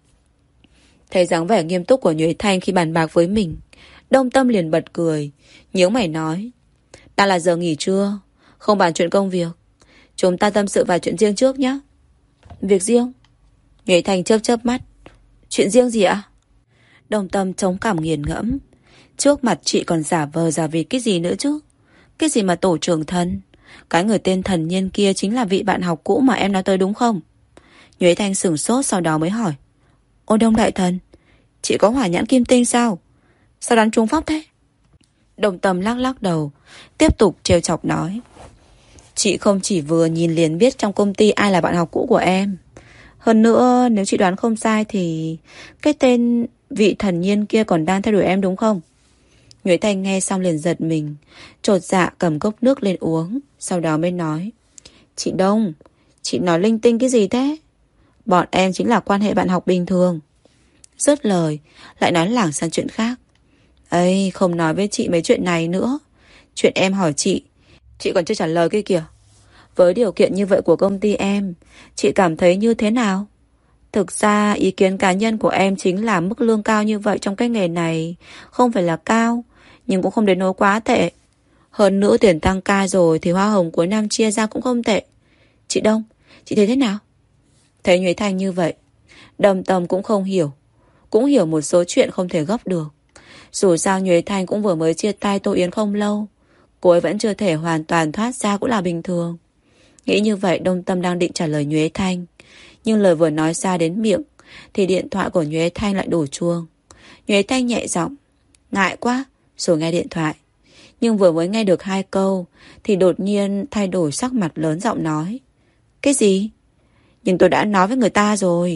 Thấy dáng vẻ nghiêm túc của Nhuế Thanh khi bàn bạc với mình, Đông Tâm liền bật cười, nhướng mày nói. Đang là giờ nghỉ trưa, không bàn chuyện công việc. Chúng ta tâm sự vài chuyện riêng trước nhé. Việc riêng? Nhuế Thanh chớp chớp mắt. Chuyện riêng gì ạ? Đông Tâm chống cằm nghiền ngẫm. Trước mặt chị còn giả vờ giả vịt cái gì nữa chứ? Cái gì mà tổ trưởng Thần? Cái người tên Thần Nhiên kia chính là vị bạn học cũ mà em nói tới đúng không? Nhuế Thanh sửng sốt sau đó mới hỏi. Ô Đông đại thần, chị có hỏa nhãn kim tinh sao? Sao đoán trúng pháp thế? Đông Tâm lắc lắc đầu, tiếp tục trêu chọc nói. Chị không chỉ vừa nhìn liền biết trong công ty ai là bạn học cũ của em. Hơn nữa nếu chị đoán không sai thì cái tên vị Thần Nhiên kia còn đang theo đuổi em đúng không? Nhuế Thanh nghe xong liền giật mình, chột dạ cầm cốc nước lên uống, sau đó mới nói. Chị Đông, chị nói linh tinh cái gì thế? Bọn em chính là quan hệ bạn học bình thường. Dứt lời, lại nói lảng sang chuyện khác. Ây, không nói với chị mấy chuyện này nữa. Chuyện em hỏi chị, chị còn chưa trả lời kia kìa. Với điều kiện như vậy của công ty em, chị cảm thấy như thế nào? Thực ra ý kiến cá nhân của em chính là mức lương cao như vậy trong cái nghề này không phải là cao, nhưng cũng không đến nỗi quá tệ. Hơn nữa tiền tăng ca rồi thì hoa hồng cuối năm chia ra cũng không tệ. Chị Đông, chị thấy thế nào? Thấy Nhuế Thanh như vậy, Đông Tâm cũng không hiểu. Cũng hiểu một số chuyện không thể gấp được. Dù sao Nhuế Thanh cũng vừa mới chia tay Tô Yến không lâu, cô ấy vẫn chưa thể hoàn toàn thoát ra cũng là bình thường. Nghĩ như vậy Đông Tâm đang định trả lời Nhuế Thanh, nhưng lời vừa nói ra đến miệng thì điện thoại của Nhuế Thanh lại đổ chuông. Nhuế Thanh nhẹ giọng, ngại quá, rồi nghe điện thoại. Nhưng vừa mới nghe được hai câu thì đột nhiên thay đổi sắc mặt lớn giọng nói. Cái gì? Nhưng tôi đã nói với người ta rồi.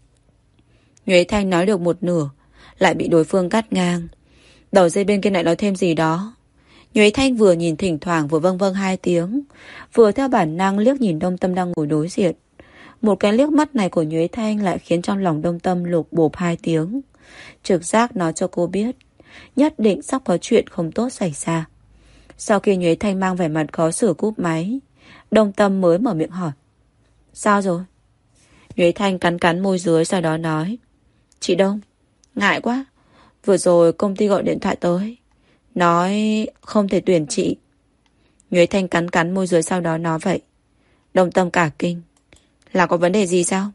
Nhuế Thanh nói được một nửa lại bị đối phương cắt ngang. Đầu dây bên kia lại nói thêm gì đó. Nhuế Thanh vừa nhìn thỉnh thoảng vừa vâng vâng hai tiếng, vừa theo bản năng liếc nhìn Đông Tâm đang ngồi đối diện. Một cái liếc mắt này của Nhuế Thanh lại khiến trong lòng Đông Tâm lục bộp hai tiếng. Trực giác nói cho cô biết nhất định sắp có chuyện không tốt xảy ra. Sau khi Nhuế Thanh mang vẻ mặt khó xử cúp máy, Đông Tâm mới mở miệng hỏi. Sao rồi? Nhuế Thanh cắn cắn môi dưới sau đó nói. Chị Đông, ngại quá. Vừa rồi công ty gọi điện thoại tới, nói không thể tuyển chị. Nhuế Thanh cắn cắn môi dưới sau đó nói vậy. Đông Tâm cả kinh. Là có vấn đề gì sao?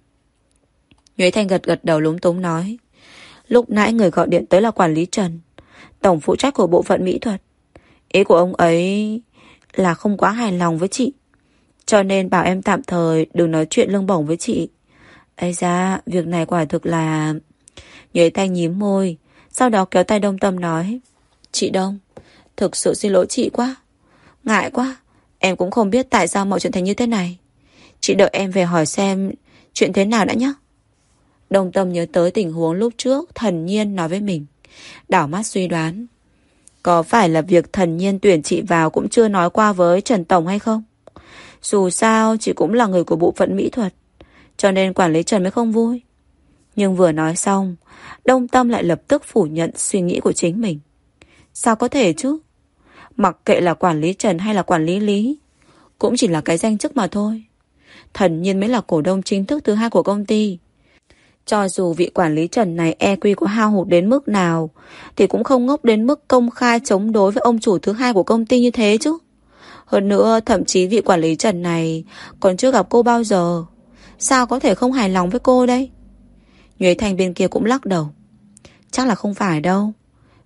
Nhuế Thanh gật gật đầu lúng túng nói. Lúc nãy người gọi điện tới là quản lý Trần, tổng phụ trách của bộ phận mỹ thuật. Ý của ông ấy là không quá hài lòng với chị, cho nên bảo em tạm thời đừng nói chuyện lương bổng với chị. Ây da, việc này quả thực là... Nhuế Thanh nhím môi, sau đó kéo tay Đông Tâm nói. Chị Đông, thực sự xin lỗi chị quá. Ngại quá, em cũng không biết tại sao mọi chuyện thành như thế này. Chị đợi em về hỏi xem chuyện thế nào đã nhé. Đông Tâm nhớ tới tình huống lúc trước Thần Nhiên nói với mình, đảo mắt suy đoán. Có phải là việc Thần Nhiên tuyển chị vào cũng chưa nói qua với Trần Tổng hay không? Dù sao chị cũng là người của bộ phận mỹ thuật, cho nên quản lý Trần mới không vui. Nhưng vừa nói xong, Đông Tâm lại lập tức phủ nhận suy nghĩ của chính mình. Sao có thể chứ? Mặc kệ là quản lý Trần hay là quản lý Lý, cũng chỉ là cái danh chức mà thôi. Thần Nhiên mới là cổ đông chính thức thứ hai của công ty. Cho dù vị quản lý Trần này e quy có hao hụt đến mức nào thì cũng không ngốc đến mức công khai chống đối với ông chủ thứ hai của công ty như thế chứ. Hơn nữa thậm chí vị quản lý Trần này còn chưa gặp cô bao giờ, sao có thể không hài lòng với cô đây? Nhuế Thanh bên kia cũng lắc đầu. Chắc là không phải đâu.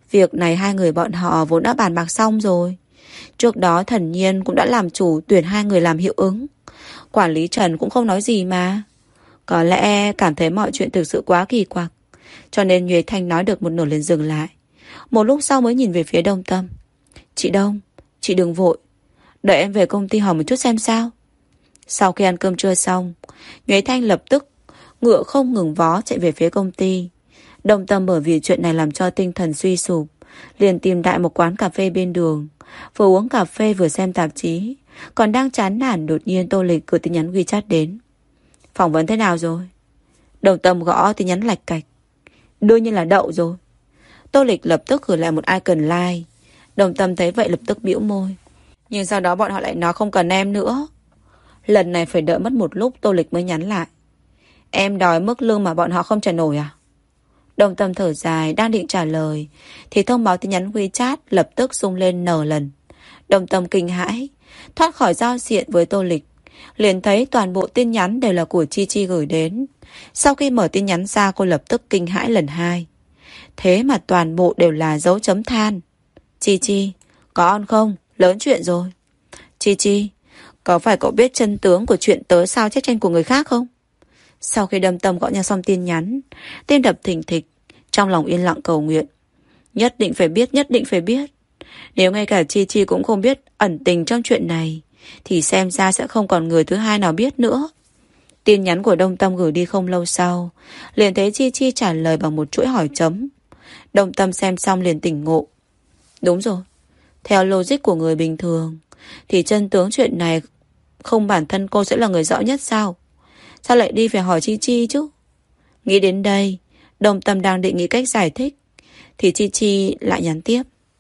Việc này hai người bọn họ vốn đã bàn bạc xong rồi. Trước đó Thần Nhiên cũng đã làm chủ tuyển hai người làm hiệu ứng. Quản lý Trần cũng không nói gì mà. Có lẽ cảm thấy mọi chuyện thực sự quá kỳ quặc, cho nên Nhuế Thanh nói được một nửa liền dừng lại. Một lúc sau mới nhìn về phía Đông Tâm. Chị Đông, chị đừng vội, đợi em về công ty hỏi một chút xem sao. Sau khi ăn cơm trưa xong, Nhuế Thanh lập tức ngựa không ngừng vó chạy về phía công ty. Đông Tâm bởi vì chuyện này làm cho tinh thần suy sụp, liền tìm đại một quán cà phê bên đường, vừa uống cà phê vừa xem tạp chí. Còn đang chán nản, đột nhiên Tô Lịch gửi tin nhắn WeChat đến. Phỏng vấn thế nào rồi? Đông Tâm gõ tin nhắn lạch cạch. Đương nhiên là đậu rồi. Tô Lịch lập tức gửi lại một icon like. Đông Tâm thấy vậy lập tức bĩu môi. Nhưng sau đó bọn họ lại nói không cần em nữa. Lần này phải đợi mất một lúc Tô Lịch mới nhắn lại. Em đòi mức lương mà bọn họ không trả nổi à? Đông Tâm thở dài, đang định trả lời thì thông báo tin nhắn WeChat lập tức rung lên nở lần. Đông Tâm kinh hãi, thoát khỏi giao diện với Tô Lịch, liền thấy toàn bộ tin nhắn đều là của Chi Chi gửi đến. Sau khi mở tin nhắn ra, cô lập tức kinh hãi lần hai. Thế mà toàn bộ đều là dấu chấm than. Chi Chi, có on không? Lớn chuyện rồi. Chi Chi, có phải cậu biết chân tướng của chuyện tớ sao chết tranh của người khác không? Sau khi Đông Tâm gõ nhạc xong tin nhắn, tim đập thình thịch, trong lòng yên lặng cầu nguyện. Nhất định phải biết, nhất định phải biết. Nếu ngay cả Chi Chi cũng không biết ẩn tình trong chuyện này, thì xem ra sẽ không còn người thứ hai nào biết nữa. Tin nhắn của Đông Tâm gửi đi không lâu sau, liền thấy Chi Chi trả lời bằng một chuỗi hỏi chấm. Đông Tâm xem xong liền tỉnh ngộ. Đúng rồi, theo logic của người bình thường thì chân tướng chuyện này không bản thân cô sẽ là người rõ nhất sao? Sao lại đi phải hỏi Chi Chi chứ? Nghĩ đến đây, Đông Tâm đang định nghĩ cách giải thích thì Chi Chi lại nhắn tiếp.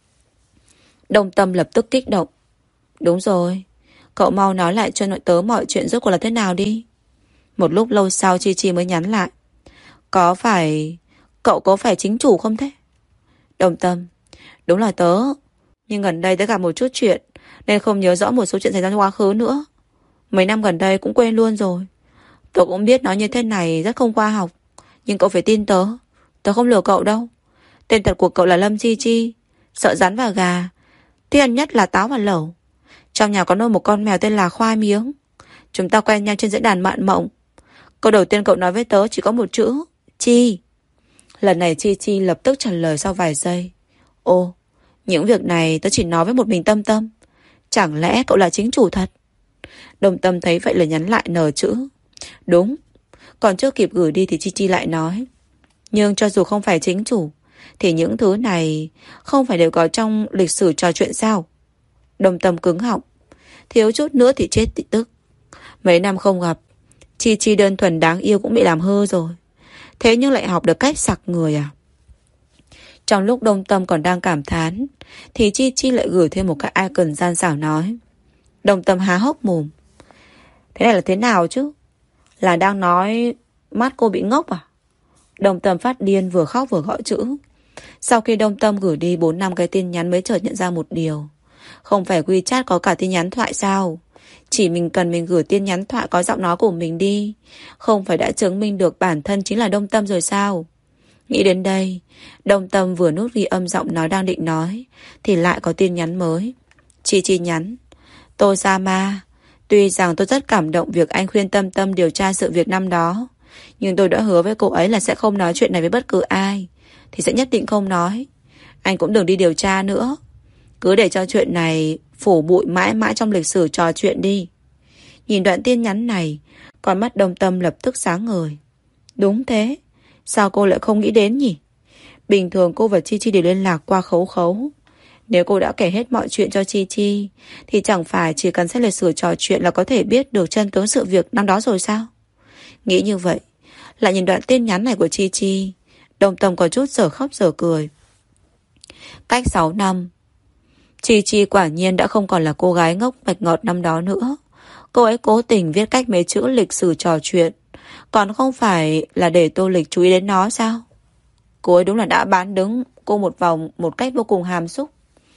Đông Tâm lập tức kích động. Đúng rồi, cậu mau nói lại cho nội tớ mọi chuyện rốt cuộc là thế nào đi. Một lúc lâu sau Chi Chi mới nhắn lại. Có phải... Cậu có phải chính chủ không thế? Đông Tâm, đúng là tớ. Nhưng gần đây tớ gặp một chút chuyện nên không nhớ rõ một số chuyện xảy ra trong quá khứ nữa. Mấy năm gần đây cũng quên luôn rồi. Tớ cũng biết nói như thế này rất không khoa học, nhưng cậu phải tin tớ. Tớ không lừa cậu đâu. Tên thật của cậu là Lâm Chi Chi, sợ rắn và gà, thích ăn nhất là táo và lẩu. Trong nhà có nuôi một con mèo tên là Khoai Miếng. Chúng ta quen nhau trên diễn đàn Mạn Mộng. Câu đầu tiên cậu nói với tớ chỉ có một chữ: Chi. Lần này Chi Chi lập tức trả lời sau vài giây. Ô, những việc này tớ chỉ nói với một mình Tâm Tâm. Chẳng lẽ cậu là chính chủ thật? Đông Tâm thấy vậy là nhắn lại nờ chữ. Đúng. Còn chưa kịp gửi đi thì Chi Chi lại nói. Nhưng cho dù không phải chính chủ thì những thứ này không phải đều có trong lịch sử trò chuyện sao? Đông Tâm cứng họng, thiếu chút nữa thì chết thì tức. Mấy năm không gặp, Chi Chi đơn thuần đáng yêu cũng bị làm hư rồi. Thế nhưng lại học được cách sặc người à? Trong lúc Đông Tâm còn đang cảm thán thì Chi Chi lại gửi thêm một cái icon gian xảo nói. Đông Tâm há hốc mồm. Thế này là thế nào chứ? Là đang nói mắt cô bị ngốc à? Đông Tâm phát điên, vừa khóc vừa gõ chữ. Sau khi Đông Tâm gửi đi bốn năm cái tin nhắn mới chợt nhận ra một điều. Không phải WeChat có cả tin nhắn thoại sao? Chỉ mình cần mình gửi tin nhắn thoại có giọng nói của mình đi, không phải đã chứng minh được bản thân chính là Đông Tâm rồi sao? Nghĩ đến đây, Đông Tâm vừa nút ghi âm giọng nói đang định nói thì lại có tin nhắn mới. Chi Chi nhắn. Tôi Sama, tuy rằng tôi rất cảm động việc anh khuyên Tâm Tâm điều tra sự việc năm đó, nhưng tôi đã hứa với cô ấy là sẽ không nói chuyện này với bất cứ ai, thì sẽ nhất định không nói. Anh cũng đừng đi điều tra nữa, cứ để cho chuyện này phủ bụi mãi mãi trong lịch sử trò chuyện đi. Nhìn đoạn tin nhắn này, con mắt Đông Tâm lập tức sáng ngời. Đúng thế, sao cô lại không nghĩ đến nhỉ? Bình thường cô và Chi Chi đều liên lạc qua khấu khấu. Nếu cô đã kể hết mọi chuyện cho Chi Chi thì chẳng phải chỉ cần xét lịch sử trò chuyện là có thể biết được chân tướng sự việc năm đó rồi sao? Nghĩ như vậy, lại nhìn đoạn tin nhắn này của Chi Chi, Đông Tâm có chút dở khóc dở cười. Cách sáu năm, Chi Chi quả nhiên đã không còn là cô gái ngốc mạch ngọt năm đó nữa. Cô ấy cố tình viết cách mấy chữ lịch sử trò chuyện, còn không phải là để Tô Lịch chú ý đến nó sao? Cô ấy đúng là đã bán đứng cô một vòng một cách vô cùng hàm xúc.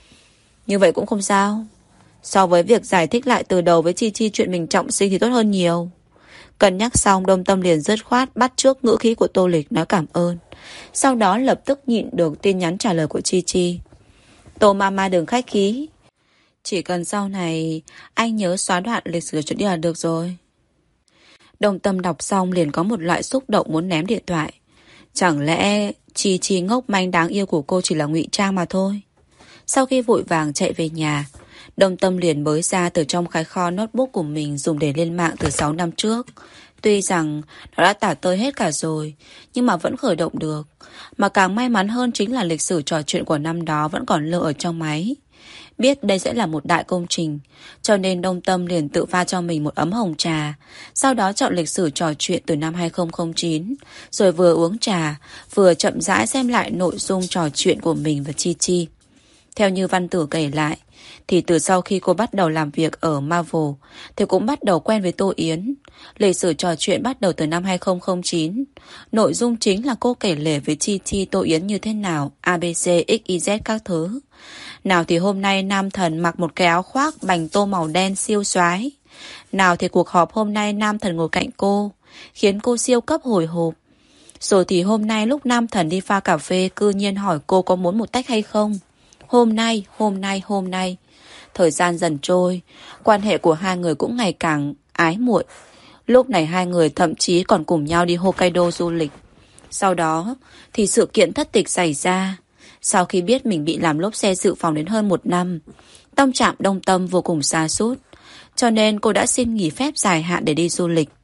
Như vậy cũng không sao. So với việc giải thích lại từ đầu với Chi Chi chuyện mình trọng sinh thì tốt hơn nhiều. Cân nhắc xong, Đông Tâm liền dứt khoát bắt chước ngữ khí của Tô Lịch nói cảm ơn. Sau đó lập tức nhịn được tin nhắn trả lời của Chi Chi. Tô Mama đừng khách khí. Chỉ cần sau này anh nhớ xóa đoạn lịch sử chuyện đi là được rồi. Đông Tâm đọc xong liền có một loại xúc động muốn ném điện thoại. Chẳng lẽ Chi Chi ngốc manh đáng yêu của cô chỉ là ngụy trang mà thôi. Sau khi vội vàng chạy về nhà, Đông Tâm liền mới ra từ trong cái kho notebook của mình dùng để lên mạng từ sáu năm trước. Tuy rằng nó đã tả tơi hết cả rồi, nhưng mà vẫn khởi động được. Mà càng may mắn hơn chính là lịch sử trò chuyện của năm đó vẫn còn lưu ở trong máy. Biết đây sẽ là một đại công trình, cho nên Đông Tâm liền tự pha cho mình một ấm hồng trà. Sau đó chọn lịch sử trò chuyện từ năm hai không không chín, rồi vừa uống trà, vừa chậm rãi xem lại nội dung trò chuyện của mình và Chi Chi. Theo như văn tử kể lại, thì từ sau khi cô bắt đầu làm việc ở Marvel, thì cũng bắt đầu quen với Tô Yến. Lịch sử trò chuyện bắt đầu từ năm hai không không chín. Nội dung chính là cô kể lể với Chi Chi Tô Yến như thế nào, a bê xê, ích y dét các thứ. Nào thì hôm nay Nam Thần mặc một cái áo khoác bành tô màu đen siêu xoái. Nào thì cuộc họp hôm nay Nam Thần ngồi cạnh cô, khiến cô siêu cấp hồi hộp. Rồi thì hôm nay lúc Nam Thần đi pha cà phê, cư nhiên hỏi cô có muốn một tách hay không. Hôm nay, hôm nay, hôm nay. Thời gian dần trôi, quan hệ của hai người cũng ngày càng ái muội. Lúc này hai người thậm chí còn cùng nhau đi Hokkaido du lịch. Sau đó thì sự kiện thất tịch xảy ra. Sau khi biết mình bị làm lốp xe dự phòng đến hơn một năm, tâm trạng Đông Tâm vô cùng sa sút. Cho nên cô đã xin nghỉ phép dài hạn để đi du lịch.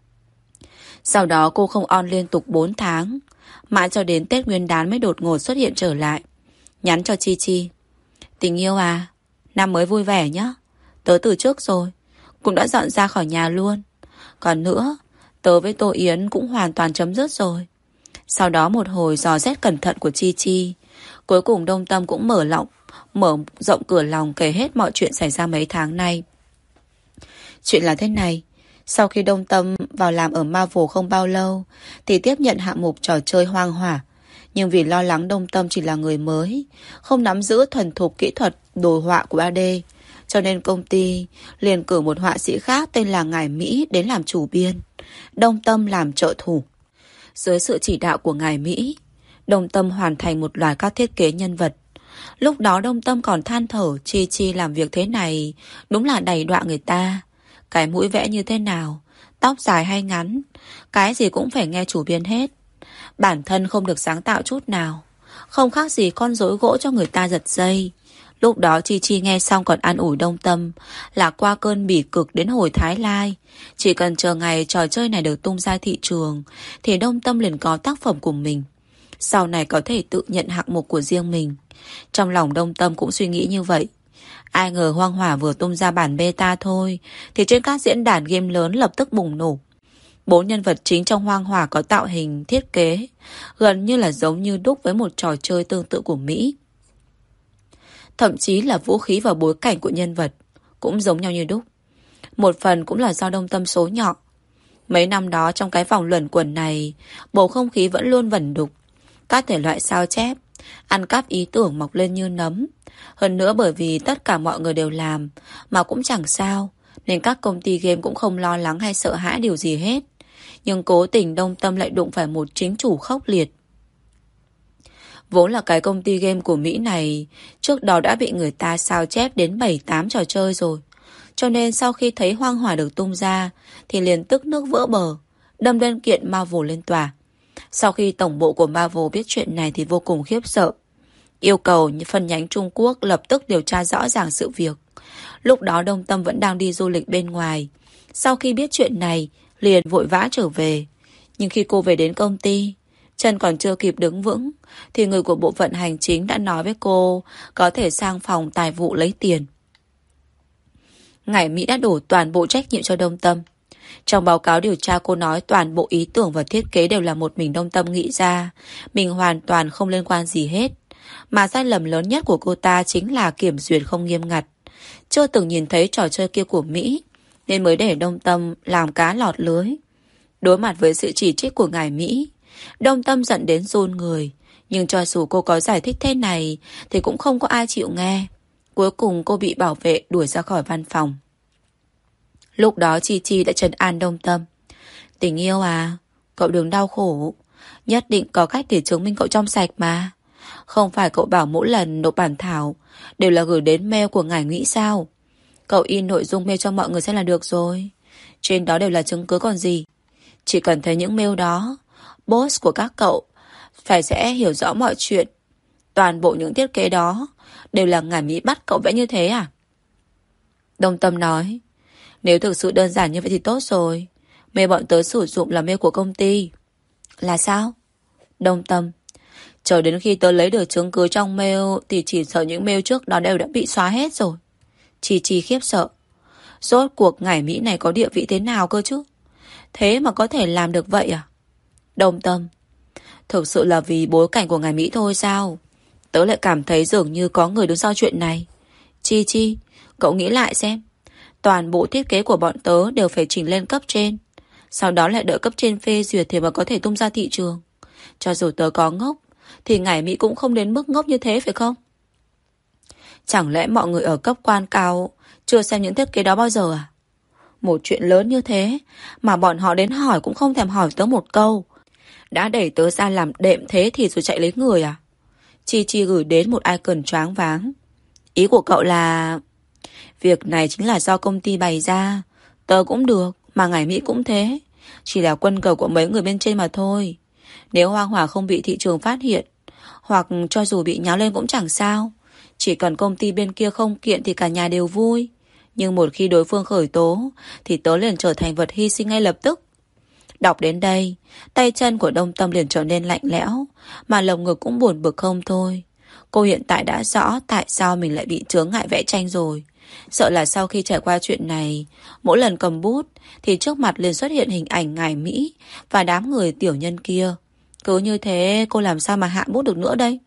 Sau đó cô không on liên tục bốn tháng, mãi cho đến Tết Nguyên đán mới đột ngột xuất hiện trở lại. Nhắn cho Chi Chi. Tình yêu à, năm mới vui vẻ nhé. Tớ từ trước rồi, cũng đã dọn ra khỏi nhà luôn. Còn nữa, tớ với Tô Yến cũng hoàn toàn chấm dứt rồi. Sau đó một hồi dò xét cẩn thận của Chi Chi, cuối cùng Đông Tâm cũng mở lọng, mở rộng cửa lòng kể hết mọi chuyện xảy ra mấy tháng nay. Chuyện là thế này. Sau khi Đông Tâm vào làm ở Marvel không bao lâu, thì tiếp nhận hạng mục trò chơi hoang hỏa. Nhưng vì lo lắng Đông Tâm chỉ là người mới, không nắm giữ thuần thục kỹ thuật đồ họa của ba đê, cho nên công ty liền cử một họa sĩ khác tên là Ngải Mỹ đến làm chủ biên, Đông Tâm làm trợ thủ. Dưới sự chỉ đạo của Ngải Mỹ, Đông Tâm hoàn thành một loạt các thiết kế nhân vật. Lúc đó Đông Tâm còn than thở Chi Chi làm việc thế này đúng là đầy đọa người ta. Cái mũi vẽ như thế nào, tóc dài hay ngắn, cái gì cũng phải nghe chủ biên hết. Bản thân không được sáng tạo chút nào, không khác gì con rối gỗ cho người ta giật dây. Lúc đó Chi Chi nghe xong còn an ủi Đông Tâm là qua cơn bỉ cực đến hồi Thái Lai, chỉ cần chờ ngày trò chơi này được tung ra thị trường thì Đông Tâm liền có tác phẩm của mình, sau này có thể tự nhận hạng mục của riêng mình. Trong lòng Đông Tâm cũng suy nghĩ như vậy. Ai ngờ Hoang Hỏa vừa tung ra bản beta thôi thì trên các diễn đàn game lớn lập tức bùng nổ. Bốn nhân vật chính trong Hoang Hỏa có tạo hình thiết kế gần như là giống như đúc với một trò chơi tương tự của Mỹ. Thậm chí là vũ khí và bối cảnh của nhân vật cũng giống nhau như đúc. Một phần cũng là do Đông Tâm số nhỏ. Mấy năm đó trong cái vòng luẩn quẩn này, bầu không khí vẫn luôn vẩn đục. Các thể loại sao chép, ăn cắp ý tưởng mọc lên như nấm. Hơn nữa bởi vì tất cả mọi người đều làm mà cũng chẳng sao, nên các công ty game cũng không lo lắng hay sợ hãi điều gì hết. Nhưng cố tình Đông Tâm lại đụng phải một chính chủ khốc liệt. Vốn là cái công ty game của Mỹ này trước đó đã bị người ta sao chép đến bảy tám trò chơi rồi. Cho nên sau khi thấy Hoang Hỏa được tung ra thì liền tức nước vỡ bờ, đâm đơn kiện Marvel lên tòa. Sau khi tổng bộ của Marvel biết chuyện này thì vô cùng khiếp sợ, yêu cầu phân nhánh Trung Quốc lập tức điều tra rõ ràng sự việc. Lúc đó Đông Tâm vẫn đang đi du lịch bên ngoài. Sau khi biết chuyện này liền vội vã trở về. Nhưng khi cô về đến công ty, chân còn chưa kịp đứng vững thì người của bộ phận hành chính đã nói với cô có thể sang phòng tài vụ lấy tiền. Ngải Mỹ đã đổ toàn bộ trách nhiệm cho Đông Tâm. Trong báo cáo điều tra cô nói toàn bộ ý tưởng và thiết kế đều là một mình Đông Tâm nghĩ ra, mình hoàn toàn không liên quan gì hết. Mà sai lầm lớn nhất của cô ta chính là kiểm duyệt không nghiêm ngặt, chưa từng nhìn thấy trò chơi kia của Mỹ, nên mới để Đông Tâm làm cá lọt lưới. Đối mặt với sự chỉ trích của Ngải Mỹ, Đông Tâm giận đến run người. Nhưng cho dù cô có giải thích thế này thì cũng không có ai chịu nghe. Cuối cùng cô bị bảo vệ đuổi ra khỏi văn phòng. Lúc đó Chi Chi đã trấn an Đông Tâm. Tình yêu à, cậu đừng đau khổ. Nhất định có cách để chứng minh cậu trong sạch mà. Không phải cậu bảo mỗi lần nộp bản thảo đều là gửi đến mail của ngài Mỹ sao? Cậu in nội dung mail cho mọi người xem là được rồi. Trên đó đều là chứng cứ còn gì. Chỉ cần thấy những mail đó, boss của các cậu phải sẽ hiểu rõ mọi chuyện. Toàn bộ những thiết kế đó đều là ngài Mỹ bắt cậu vẽ như thế à? Đông Tâm nói, nếu thực sự đơn giản như vậy thì tốt rồi. Mail bọn tớ sử dụng là mail của công ty. Là sao? Đông Tâm, chờ đến khi tớ lấy được chứng cứ trong mail thì chỉ sợ những mail trước đó đều đã bị xóa hết rồi. Chi Chi khiếp sợ. Rốt cuộc ngải Mỹ này có địa vị thế nào cơ chứ? Thế mà có thể làm được vậy à? Đông Tâm, thực sự là vì bối cảnh của ngải Mỹ thôi sao? Tớ lại cảm thấy dường như có người đứng sau chuyện này. Chi Chi, cậu nghĩ lại xem. Toàn bộ thiết kế của bọn tớ đều phải chỉnh lên cấp trên. Sau đó lại đợi cấp trên phê duyệt thì mới có thể tung ra thị trường. Cho dù tớ có ngốc thì ngải Mỹ cũng không đến mức ngốc như thế phải không? Chẳng lẽ mọi người ở cấp quan cao chưa xem những thiết kế đó bao giờ à? Một chuyện lớn như thế mà bọn họ đến hỏi cũng không thèm hỏi tớ một câu. Đã đẩy tớ ra làm đệm thế thì rồi chạy lấy người à? Chi Chi gửi đến một icon choáng váng. Ý của cậu là việc này chính là do công ty bày ra. Tớ cũng được, mà ngải Mỹ cũng thế. Chỉ là quân cờ của mấy người bên trên mà thôi. Nếu Hoang Hòa không bị thị trường phát hiện, hoặc cho dù bị nháo lên cũng chẳng sao. Chỉ cần công ty bên kia không kiện thì cả nhà đều vui. Nhưng một khi đối phương khởi tố thì tớ liền trở thành vật hy sinh ngay lập tức. Đọc đến đây, tay chân của Đông Tâm liền trở nên lạnh lẽo, mà lồng ngực cũng buồn bực không thôi. Cô hiện tại đã rõ tại sao mình lại bị chướng ngại vẽ tranh rồi. Sợ là sau khi trải qua chuyện này, mỗi lần cầm bút thì trước mặt liền xuất hiện hình ảnh ngài Mỹ và đám người tiểu nhân kia. Cứ như thế cô làm sao mà hạ bút được nữa đây?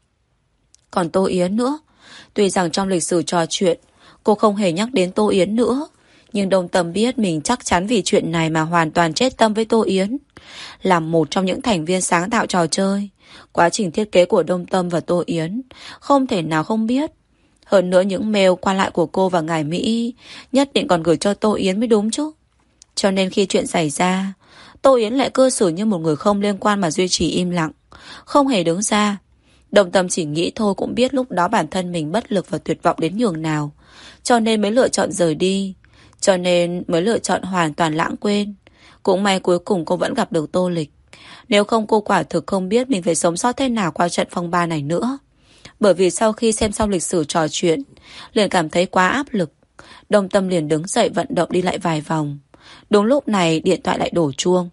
Còn Tô Yến nữa. Tuy rằng trong lịch sử trò chuyện cô không hề nhắc đến Tô Yến nữa, nhưng Đông Tâm biết mình chắc chắn vì chuyện này mà hoàn toàn chết tâm với Tô Yến. Làm một trong những thành viên sáng tạo trò chơi, quá trình thiết kế của Đông Tâm và Tô Yến không thể nào không biết. Hơn nữa những mail qua lại của cô và ngài Mỹ nhất định còn gửi cho Tô Yến mới đúng chứ. Cho nên khi chuyện xảy ra, Tô Yến lại cư xử như một người không liên quan mà duy trì im lặng, không hề đứng ra. Đông Tâm chỉ nghĩ thôi cũng biết lúc đó bản thân mình bất lực và tuyệt vọng đến nhường nào, cho nên mới lựa chọn rời đi. Cho nên mới lựa chọn hoàn toàn lãng quên. Cũng may cuối cùng cô vẫn gặp được Tô Lịch. Nếu không cô quả thực không biết mình phải sống sót thế nào qua trận phong ba này nữa. Bởi vì sau khi xem xong lịch sử trò chuyện, liền cảm thấy quá áp lực. Đông Tâm liền đứng dậy vận động đi lại vài vòng. Đúng lúc này điện thoại lại đổ chuông.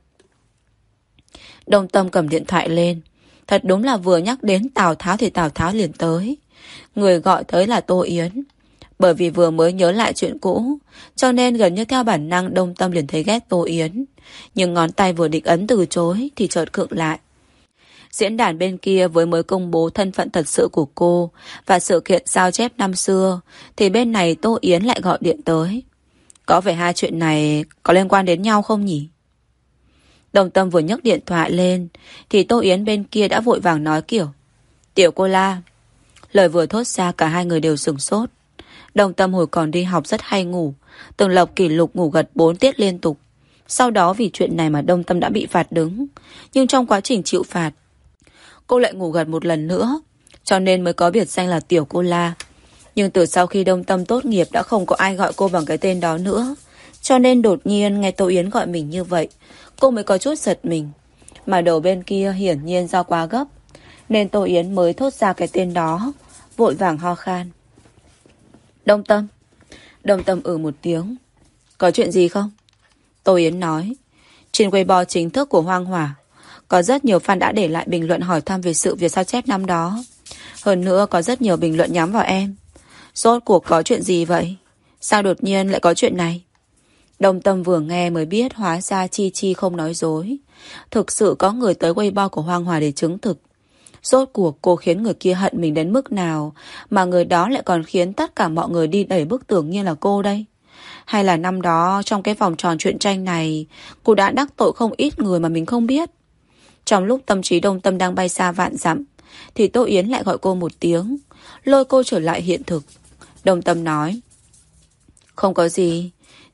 Đông Tâm cầm điện thoại lên. Thật đúng là vừa nhắc đến Tào Tháo thì Tào Tháo liền tới. Người gọi tới là Tô Yến. Bởi vì vừa mới nhớ lại chuyện cũ, cho nên gần như theo bản năng Đông Tâm liền thấy ghét Tô Yến. Nhưng ngón tay vừa định ấn từ chối thì chợt khựng lại. Diễn đàn bên kia với mới công bố thân phận thật sự của cô và sự kiện sao chép năm xưa, thì bên này Tô Yến lại gọi điện tới. Có vẻ hai chuyện này có liên quan đến nhau không nhỉ? Đông Tâm vừa nhấc điện thoại lên thì Tô Yến bên kia đã vội vàng nói kiểu: Tiểu cô La. Lời vừa thốt ra cả hai người đều sửng sốt. Đông Tâm hồi còn đi học rất hay ngủ, từng lập kỷ lục ngủ gật bốn tiết liên tục. Sau đó vì chuyện này mà Đông Tâm đã bị phạt đứng. Nhưng trong quá trình chịu phạt, cô lại ngủ gật một lần nữa, cho nên mới có biệt danh là Tiểu cô La. Nhưng từ sau khi Đông Tâm tốt nghiệp đã không có ai gọi cô bằng cái tên đó nữa. Cho nên đột nhiên nghe Tô Yến gọi mình như vậy, cô mới có chút giật mình. Mà đầu bên kia hiển nhiên do quá gấp, nên Tô Yến mới thốt ra cái tên đó, vội vàng ho khan. Đông Tâm. Đông Tâm ừ một tiếng. Có chuyện gì không? Tô Yến nói. Trên Weibo chính thức của Hoang Hòa, có rất nhiều fan đã để lại bình luận hỏi thăm về sự việc sao chép năm đó. Hơn nữa có rất nhiều bình luận nhắm vào em. Rốt cuộc có chuyện gì vậy? Sao đột nhiên lại có chuyện này? Đông Tâm vừa nghe mới biết hóa ra Chi Chi không nói dối. Thực sự có người tới Weibo của Hoang Hòa để chứng thực. Rốt cuộc cô khiến người kia hận mình đến mức nào mà người đó lại còn khiến tất cả mọi người đi đẩy bức tường như là cô đây? Hay là năm đó trong cái vòng tròn truyện tranh này cô đã đắc tội không ít người mà mình không biết? Trong lúc tâm trí Đông Tâm đang bay xa vạn dặm thì Tô Yến lại gọi cô một tiếng, lôi cô trở lại hiện thực. Đông Tâm nói: Không có gì,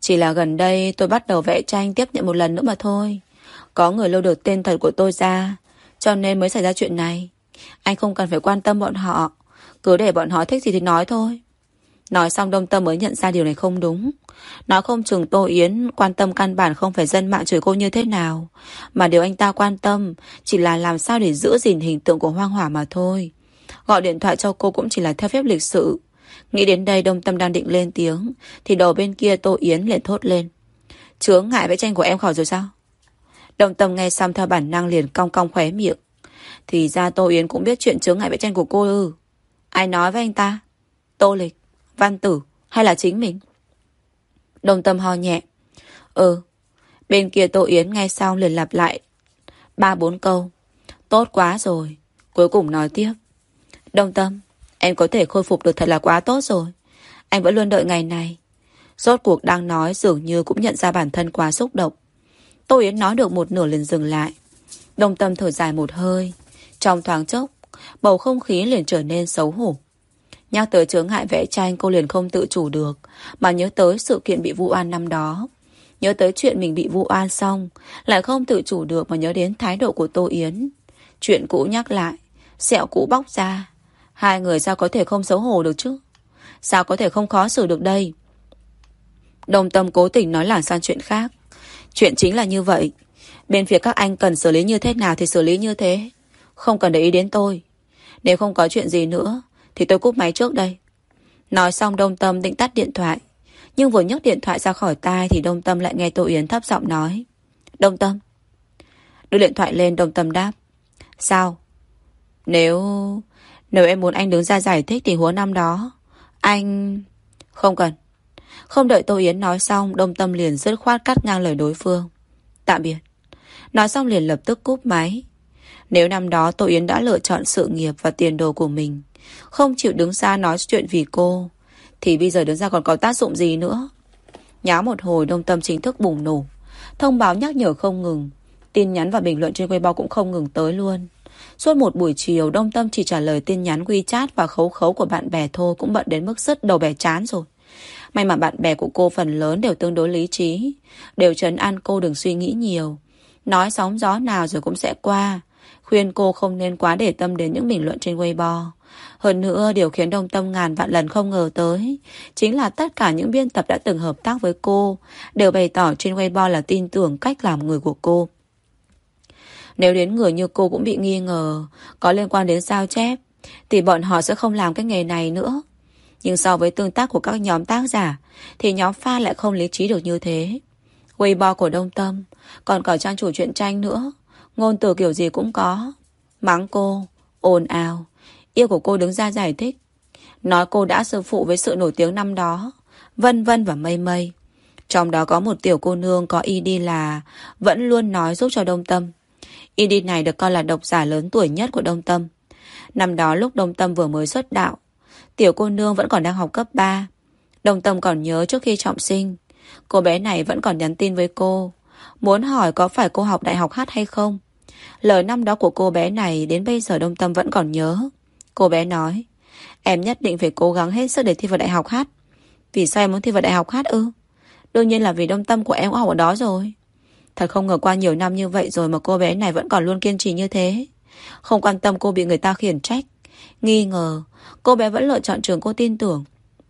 Chỉ là gần đây tôi bắt đầu vẽ tranh tiếp nhận một lần nữa mà thôi. Có người lưu được tên thật của tôi ra, cho nên mới xảy ra chuyện này. Anh không cần phải quan tâm bọn họ, cứ để bọn họ thích gì thì nói thôi. Nói xong Đông Tâm mới nhận ra điều này không đúng. Nói không chừng Tô Yến quan tâm căn bản không phải dân mạng chửi cô như thế nào, mà điều anh ta quan tâm chỉ là làm sao để giữ gìn hình tượng của Hoang Hỏa mà thôi. Gọi điện thoại cho cô cũng chỉ là theo phép lịch sự. Nghĩ đến đây Đông Tâm đang định lên tiếng thì đầu bên kia Tô Yến liền thốt lên: chướng ngại vẽ tranh của em khỏi rồi sao? Đông Tâm nghe xong theo bản năng liền cong cong khóe miệng. Thì ra Tô Yến cũng biết chuyện chướng ngại vẽ tranh của cô ư? Ai nói với anh ta? Tô Lịch, Văn Tử hay là chính mình? Đông Tâm ho nhẹ. Ừ. Bên kia Tô Yến nghe xong liền lặp lại ba bốn câu. Tốt quá rồi. Cuối cùng nói tiếp: Đông Tâm, em có thể khôi phục được thật là quá tốt rồi. Anh vẫn luôn đợi ngày này. Rốt cuộc đang nói dường như cũng nhận ra bản thân quá xúc động. Tô Yến nói được một nửa liền dừng lại. Đông Tâm thở dài một hơi. Trong thoáng chốc, bầu không khí liền trở nên xấu hổ. Nhắc tới chướng ngại vẽ tranh, cô liền không tự chủ được mà nhớ tới sự kiện bị vu oan năm đó. Nhớ tới chuyện mình bị vu oan xong, lại không tự chủ được mà nhớ đến thái độ của Tô Yến. Chuyện cũ nhắc lại, sẹo cũ bóc ra. Hai người sao có thể không xấu hổ được chứ? Sao có thể không khó xử được đây? Đông Tâm cố tình nói lảng sang chuyện khác. Chuyện chính là như vậy. Bên phía các anh cần xử lý như thế nào thì xử lý như thế. Không cần để ý đến tôi. Nếu không có chuyện gì nữa thì tôi cúp máy trước đây. Nói xong Đông Tâm định tắt điện thoại. Nhưng vừa nhấc điện thoại ra khỏi tai thì Đông Tâm lại nghe Tô Yến thấp giọng nói: Đông Tâm. Đưa điện thoại lên, Đông Tâm đáp: Sao? Nếu... Nếu em muốn anh đứng ra giải thích tình huống năm đó, anh... Không cần. Không đợi Tô Yến nói xong, Đông Tâm liền dứt khoát cắt ngang lời đối phương: Tạm biệt. Nói xong liền lập tức cúp máy. Nếu năm đó Tô Yến đã lựa chọn sự nghiệp và tiền đồ của mình, không chịu đứng ra nói chuyện vì cô, thì bây giờ đứng ra còn có tác dụng gì nữa. Nháo một hồi, Đông Tâm chính thức bùng nổ. Thông báo nhắc nhở không ngừng, tin nhắn và bình luận trên Weibo cũng không ngừng tới luôn. Suốt một buổi chiều, Đông Tâm chỉ trả lời tin nhắn WeChat và khấu khấu của bạn bè thôi cũng bận đến mức sứt đầu bè chán rồi. May mà bạn bè của cô phần lớn đều tương đối lý trí, đều trấn an cô đừng suy nghĩ nhiều, nói sóng gió nào rồi cũng sẽ qua, khuyên cô không nên quá để tâm đến những bình luận trên Weibo. Hơn nữa, điều khiến Đông Tâm ngàn vạn lần không ngờ tới chính là tất cả những biên tập đã từng hợp tác với cô đều bày tỏ trên Weibo là tin tưởng cách làm người của cô. Nếu đến người như cô cũng bị nghi ngờ có liên quan đến sao chép thì bọn họ sẽ không làm cái nghề này nữa. Nhưng so với tương tác của các nhóm tác giả thì nhóm fan lại không lý trí được như thế. Weibo của Đông Tâm còn có trang chủ truyện tranh nữa, ngôn từ kiểu gì cũng có. Mắng cô, ồn ào, yêu của cô đứng ra giải thích, nói cô đã sư phụ với sự nổi tiếng năm đó, vân vân và mây mây. Trong đó có một tiểu cô nương có i đê là vẫn luôn nói giúp cho Đông Tâm. i đê này được coi là độc giả lớn tuổi nhất của Đông Tâm. Năm đó lúc Đông Tâm vừa mới xuất đạo, tiểu cô nương vẫn còn đang học cấp ba. Đông Tâm còn nhớ trước khi trọng sinh, cô bé này vẫn còn nhắn tin với cô, muốn hỏi có phải cô học đại học hát hay không. Lời năm đó của cô bé này đến bây giờ Đông Tâm vẫn còn nhớ. Cô bé nói: Em nhất định phải cố gắng hết sức để thi vào đại học hát. Vì sao em muốn thi vào đại học hát ư? Đương nhiên là vì Đông Tâm của em cũng học ở đó rồi. Thật không ngờ qua nhiều năm như vậy rồi mà cô bé này vẫn còn luôn kiên trì như thế. Không quan tâm cô bị người ta khiển trách, nghi ngờ, cô bé vẫn lựa chọn trường cô tin tưởng.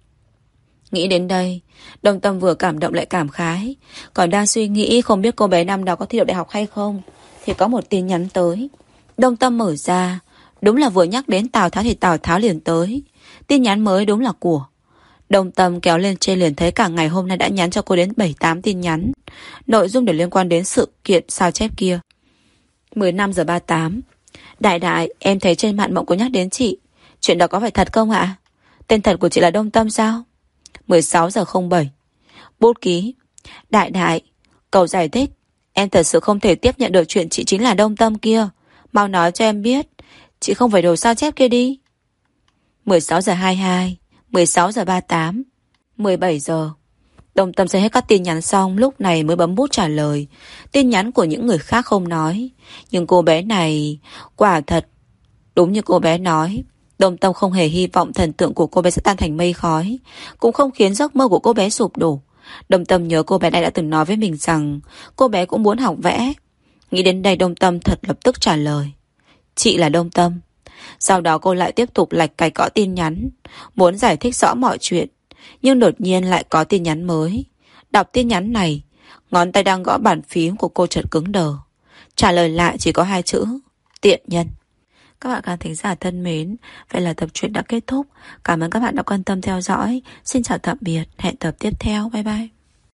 Nghĩ đến đây, Đông Tâm vừa cảm động lại cảm khái. Còn đang suy nghĩ không biết cô bé năm đó có thi đậu đại học hay không thì có một tin nhắn tới. Đông Tâm mở ra, đúng là vừa nhắc đến Tào Tháo thì Tào Tháo liền tới. Tin nhắn mới đúng là của Đông Tâm kéo lên trên liền thấy cả ngày hôm nay đã nhắn cho cô đến bảy tám tin nhắn. Nội dung đều liên quan đến sự kiện sao chép kia. mười lăm giờ ba mươi tám. Đại đại, em thấy trên mạng mộng có nhắc đến chị. Chuyện đó có phải thật không ạ? Tên thật của chị là Đông Tâm sao? mười sáu giờ không bảy. Bút ký. Đại đại, cầu giải thích. Em thật sự không thể tiếp nhận được chuyện chị chính là Đông Tâm kia. Mau nói cho em biết, chị không phải đồ sao chép kia đi. mười sáu giờ hai mươi hai. mười sáu giờ ba mươi tám. mười bảy giờ. Đông Tâm xem hết các tin nhắn xong, lúc này mới bấm bút trả lời. Tin nhắn của những người khác không nói, nhưng cô bé này quả thật đúng như cô bé nói. Đông Tâm không hề hy vọng thần tượng của cô bé sẽ tan thành mây khói, cũng không khiến giấc mơ của cô bé sụp đổ. Đông Tâm nhớ cô bé này đã từng nói với mình rằng cô bé cũng muốn học vẽ. Nghĩ đến đây Đông Tâm thật lập tức trả lời: Chị là Đông Tâm. Sau đó cô lại tiếp tục lạch cạch gõ tin nhắn, muốn giải thích rõ mọi chuyện. Nhưng đột nhiên lại có tin nhắn mới. Đọc tin nhắn này, ngón tay đang gõ bàn phím của cô chợt cứng đờ. Trả lời lại chỉ có hai chữ: tiện nhân. Các bạn khán thính giả thân mến, vậy là tập truyện đã kết thúc. Cảm ơn các bạn đã quan tâm theo dõi. Xin chào tạm biệt, hẹn tập tiếp theo. Bye bye.